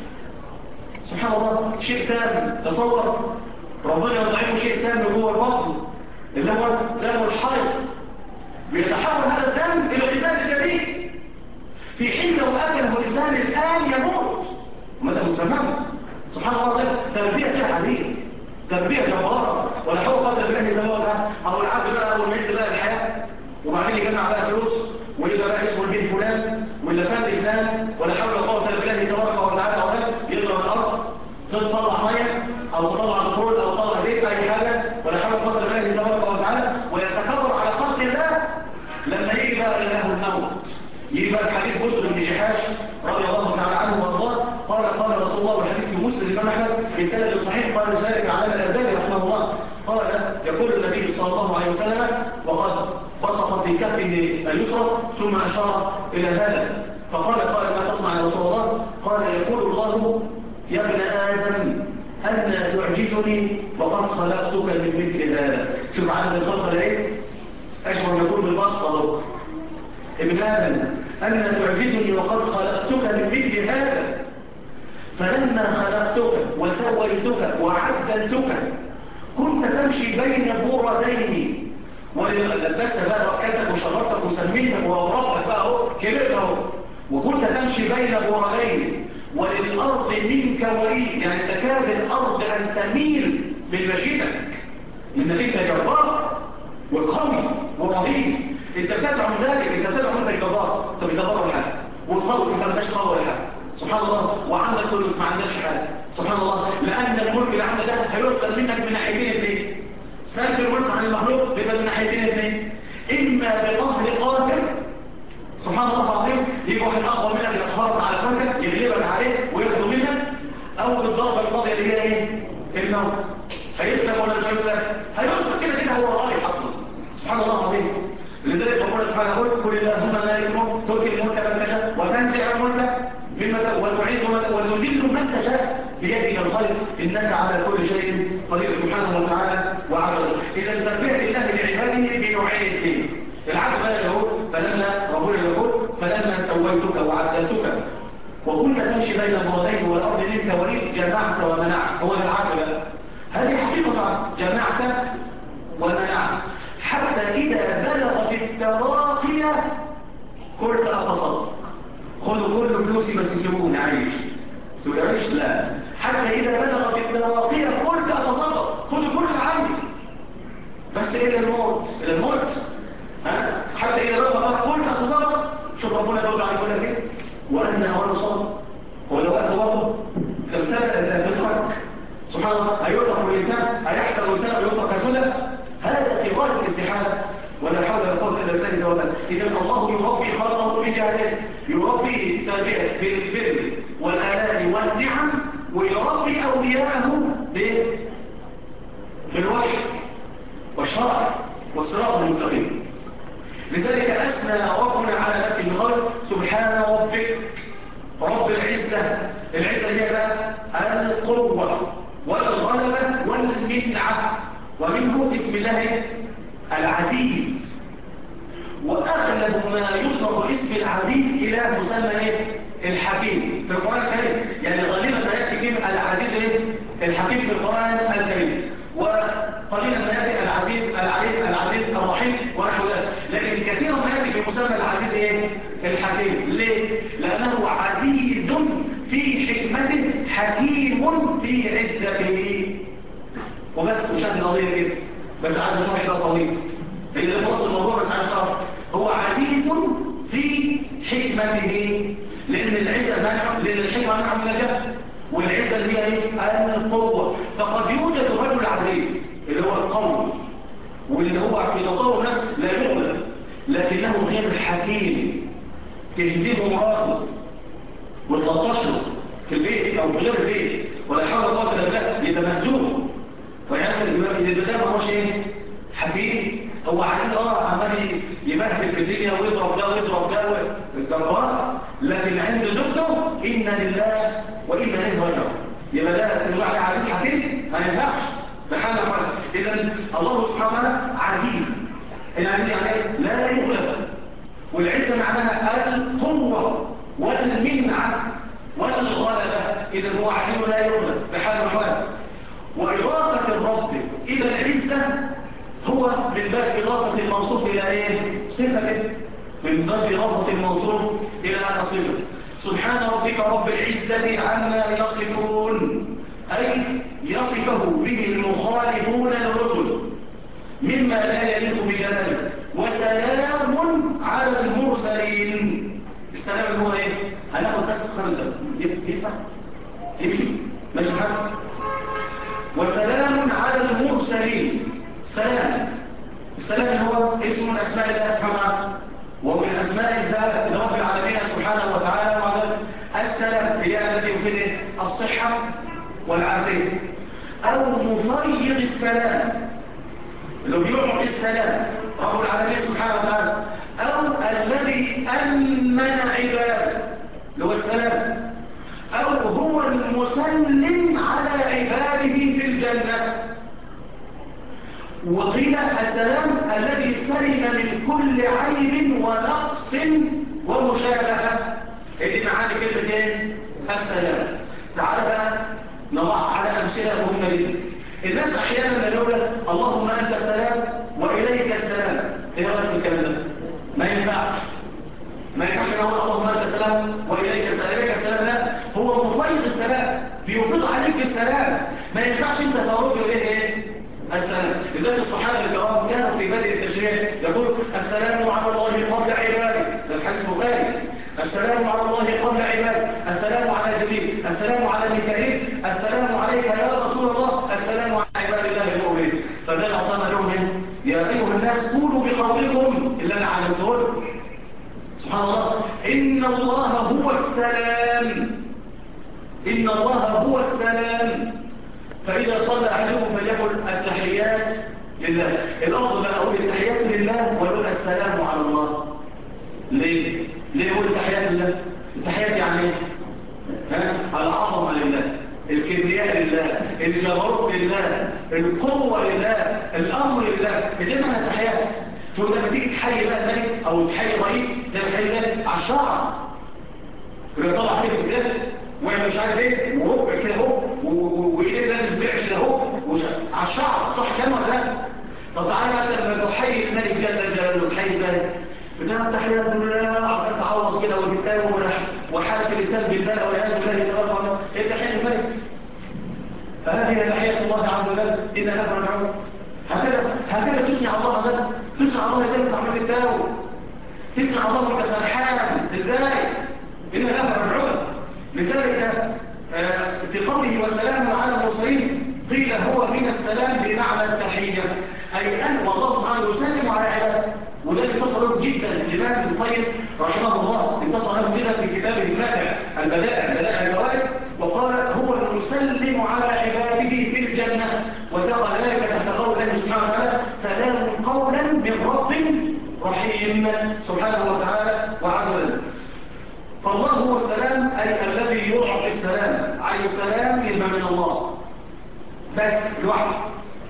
S1: سبحان الله، شيء سام. تصور ربنا يضعيه شيء سام جوه البطن اللي هو دم الحيض، بيتحول هذا الدم الى غذاء الجنين، في حين لو اكله الانسان الان يموت. ماذا مسمى؟ سبحان الله العظيم، تربيه غير عاديه، تربيه جباره. ولا حول ولا قوه الا بالله تبارك وتعالى. او العبد بقى اول ما ينزل بقى الحياه، وبعدين يجمع بقى فلوس، ويبقى بقى اسمه البيت فلان ولا فندق فلان، ولا حول ولا قوه الا بالله تبارك وتعالى. يضرب الارض تطلع ميه او تطلع بترول او تطلع زيت اي حاجه، ولا حول ولا قوه الا بالله تبارك وتعالى. ويتكبر على خلق الله لما يجي بقى اله الموت. يجي بقى الحديث مسلم بن جحاش رضي الله تعالى عنه وارضاه، قال رسول الله، والحديث في مسلم الامام احمد بسند صحيح، قال ذلك العلامه الالباني رحمه الله، قال يقول النبي صلى الله عليه وسلم وقد بسط في كفه اليسرى ثم اشار الى هذا فقال ما تصنع يا رسول الله؟ قال يقول الله يا ابن ادم أن تعجزني وقد خلقتك من مثل هذا. شوف عدد الخلق ايه؟ أشبه يقول بالبسطة. ابن آدم أن تعجزني وقد خلقتك من مثل هذا. فلما خلقتك وسويتك وعدلتك كنت تمشي بين بوردين، ولبست بقى ركبتك وشربتك وسميتك ووربتك بقى اهو كبرت اهو، وكنت تمشي بين بوردين وللأرض منك وإيد، يعني تكاد الأرض أن تميل من مشيتك، إنك أنت جبار والقوي ورهيب. أنت بتزعم ذلك، أنت بتزعم أنت جبار، أنت مش جبار ولا حاجة، والقوي أنت ما انتش قوي ولا حاجة. سبحان الله. وعندك فلوس ما عندكش حاجة، سبحان الله، لأن الملك اللي عندك ده هيوصل منك من ناحيتين اثنين. سلب الملك عن المخلوق بيبقى من ناحيتين اثنين، إما بقهر قادر سبحان الله العظيم، يجي واحد اقوى منك يتخرط على فرجك يغلبك عليه وياخده منك، او بالضربه القاضيه اللي هي ايه؟ الموت. هيسلك ولا مش هيسلك؟ هيسلك كده كده، هو رايح اصلا. سبحان الله العظيم. لذلك ربنا سبحانه يقول قل اللهم مالك الملك تؤتي الملك من تشاء وتنزع الملك مما وتعز وتذل من تشاء بيدك الخير انك على كل شيء قدير سبحانه وتعالى وعز وجل. اذا تربيه الله لعباده بنوعين اثنين. العبد بقى يقول فلما ربنا يقول فلما سويتك وعدلتك وكنت تمشي بين البوادين والارض منك وإذ جمعت ومنعت. هو العبد بقى، هذه حقيقه جمعت ومنعت حتى اذا بلغت التراقيه قلت اتصدق. خذوا كل فلوسي بس سيبوني عايش. سيبونيش لا، حتى اذا بلغت التراقيه قلت اتصدق. خذوا كل عندي بس الى الموت، الى الموت. حتى إذا رفض قلت أتصدق. شوف ربنا يقول على كل كده وأنا وأنا صادق. ولو أتوقف تمثال بالحق سبحان الله، هيترك الإنسان، هيحسن الإنسان ويترك سدى. هذا في غاية الاستحالة، ولا حول ولا قوة إلا بالله تعالى. إذا الله يربي خلقه في جهتين، يربي التربية بالبر والآلاء والنعم، ويربي أولياءه بالوحي والشرع والصراط المستقيم. لذلك أثنى ربنا على نفسه بقول سبحان ربك رب العزة. العزة هي بقى القوة والغلبة والمنعة. ومنه اسم الله العزيز. وأغلب ما يطلق اسم العزيز إلى مسمى الحكيم في القرآن الكريم. يعني غالبا ما يأتي كلمة العزيز الحكيم في القرآن الكريم، وقليلا ما يأتي العزيز العليم العزيز الرحيم ونحو ذلك. لكن كثيرا ما يأتي بمسمى العزيز الحكيم. ليه؟ لأنه عزيز في حكمته، حكيم في عزته. وبس، مش هذه القضية كده، بس عايز شرح بقى طويل. هي ده مقصد الموضوع، بس عايز شرح. هو عزيز في حكمته، لأن العزة منع، لأن الحكمة منع من الجهل، والعزة اللي هي القوة. فقد يوجد الرجل العزيز اللي هو القوي، واللي هو في تصور نفسه لا يغلب، لكنه غير حكيم، تهزمه مراته وتلطشه في البيت او في غير البيت، ولا حول ولا قوه الا بالله، يبقى مهزوم. ويعرف الإمام ده ما هوش حكيم، هو عايز عمال يبهدل في الدنيا ويضرب ده ويضرب ده الجبار، لكن عند زوجته إنا لله وإنا إليه راجعون. يبقى ده الواحد عزيز حكيم ما ينفعش بحاله حاله. إذا الله سبحانه وتعالى عزيز. العزيز يعني لا يغلب، والعزة معناها القوة والمنعة والغلبة. إذا هو عزيز لا يغلب بحاله حاله. وإضافة الرب إلى العزة هو من باب إضافة الموصوف إلى صفة، من باب إضافة الموصوف إلى صفة. سبحان ربك رب العزة عما يصفون، أي يصفه به المخالفون للرسل مما لا يليق بجلاله. وسلام على المرسلين. السلام هو هناخد بس 5 دقايق ينفع؟ يمشي؟ ماشي حاجة؟ وسلام على المرسلين. السلام هو اسم من أسماء الله سبحانه وتعالى، ومن أسماء الذات لرب العالمين سبحانه وتعالى. وعلى السلام هي التي يفيد الصحة والعافية، أو مفيض السلام اللي بيعطي السلام رب العالمين سبحانه وتعالى، أو الذي أمن عباده اللي هو السلام، أو هو المسلم على عباده في الجنة. وقيل السلام الذي سلم من كل عيب ونقص ومشابهة. دي معاني كلمة السلام. تعال بقى نضع على أمثلة مهمة جدا. الناس أحيانا يقول اللهم أنت السلام وإليك السلام. إيه رأيك في الكلام ده؟ ما ينفعش نقول اللهم أنت السلام وإليك السلام. إليك السلام لا، هو مفيض السلام، بيفيض عليك السلام. ما ينفعش أنت ترد إليه السلام. لذلك الصحابة الكرام كانوا في بدء التشريع يقول السلام على الله قبل عباده، ده الحديث البخاري. السلام على الله قبل عباده، السلام على جبريل، السلام على ميكائيل، السلام عليك يا رسول الله، السلام على عباد الله المؤمنين. فالنبي عصانا لهم يا أيها الناس قولوا بقولكم اللي أنا علمته. سبحان الله، إن الله هو السلام، إن الله هو السلام. فإذا صلى أحدكم فليقل التحيات لله. الأفضل بقى أقول التحيات لله ويقول السلام على الله. ليه يقول التحيات لله؟ التحيات يعني العظمة لله، الكبرياء لله، الجبروت لله، القوة لله، الأمر لله. ده معنى التحيات. شوف لما تيجي تحيي بقى الملك أو تحيي الرئيس، ده تحيي ده على الشعر، يبقى طلع كده كده ويعمل مش عارف ايه وهو كده اهو وايديه لازم تبيعش كده اهو على الشعر. صح كلام ولا لا؟ طب تعالى بقى لما تحيي الملك جل جلاله تحيي ازاي؟ بتعمل تحيات لله عشان تعوض كده وبالتالي وحالة اللسان بالبلاء والعياذ بالله يتغرب. ايه تحية الملك؟ فهذه تحية الله عز وجل. إنا له راجعون. هكذا تثني على الله عز وجل. تثني على الله ازاي؟ انت عملت التاو تثني على الله وانت سرحان ازاي؟ إنا له راجعون. لذلك في قوله وسلام على المرسلين قيل هو من السلام بمعنى التحية، أي أن والله سبحانه يسلم على عباده. وده انتصر جدا الإمام ابن القيم رحمه الله، انتصر له جدا في كتابه الماتع البدائع الفوائد، وقال هو المسلم على عباده في الجنة. وساق ذلك تحت قول الله سبحانه وتعالى سلام قولا من رب رحيم سبحانه وتعالى وعز وجل. فالله هو السلام، أي الذي يعطي السلام. عايز السلام كلمة من الله بس لوحده.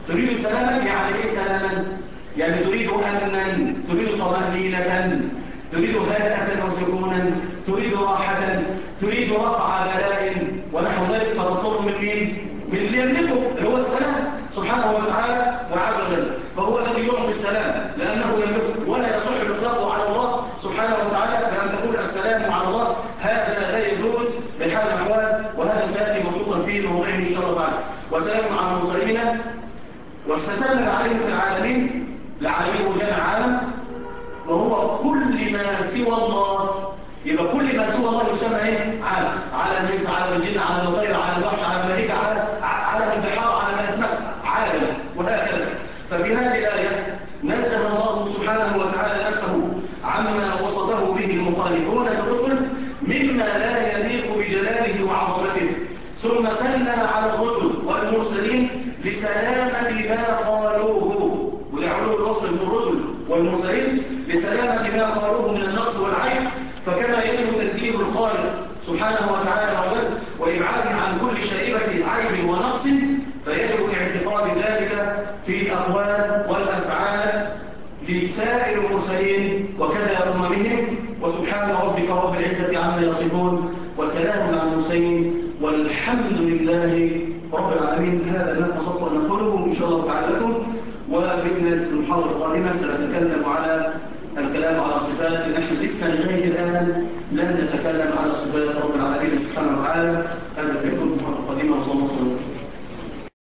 S1: تريد سلاما يعني ايه سلاما؟ يعني تريد امنا، تريد طمأنينة، تريد هدأة وسكونا، تريد راحة، تريد رفع بلاء ونحو ذلك، فتطلب من مين؟ من اللي يملكه اللي هو السلام سبحانه وتعالى وعز وجل. فهو الذي يعطي السلام لأنه يملكه، ولا يصح الإطلاق على الله سبحانه وتعالى بأن تقول السلام على الله، هذا لا يجوز بحال الأحوال، وهذا سيأتي موصوفا في موضعه إن شاء الله تعالى. وسلام على المرسلين واستسلم عليهم في العالمين، العالمين وجمع عالم، وهو كل ما سوى الله. يبقى كل ما سوى الله يسمى ايه؟ عالم. عالم الانس، عالم الجن، عالم الطير، عالم الوحش، عالم الملائكه، عالم البحار، عالم الاسماك، عالم، وهكذا. ففي هذه الايه نزه الله سبحانه وتعالى نفسه عما وصفه به المخالفون للرسل مما لا يليق بجلاله وعظمته، ثم سلم على الرسل والمرسلين لسلامة ما قالوه، ولعلو الوصف من الرسل والمرسلين لسلامة ما قالوه من النقص والعيب. فكما يجب تنزيه الخالق سبحانه وتعالى وجل وإبعاده عن كل شائبة عيب ونقص، فيجب اعتقاد ذلك في الأقوال والأفعال لسائر المرسلين وكذا أممهم. وسبحان ربك رب العزة عما يصفون وسلام على المرسلين والحمد لله رب العالمين. هذا ما قصدت أن نقوله إن شاء الله تعالى لكم، وبإذن المحاضرة القادمة سنتكلم على الكلام على صفات. نحن لسه لغاية الآن لن نتكلم على صفات رب العالمين سبحانه وتعالى. هذا سيكون المحاضرة القادمة، وصلى الله عليه وسلم.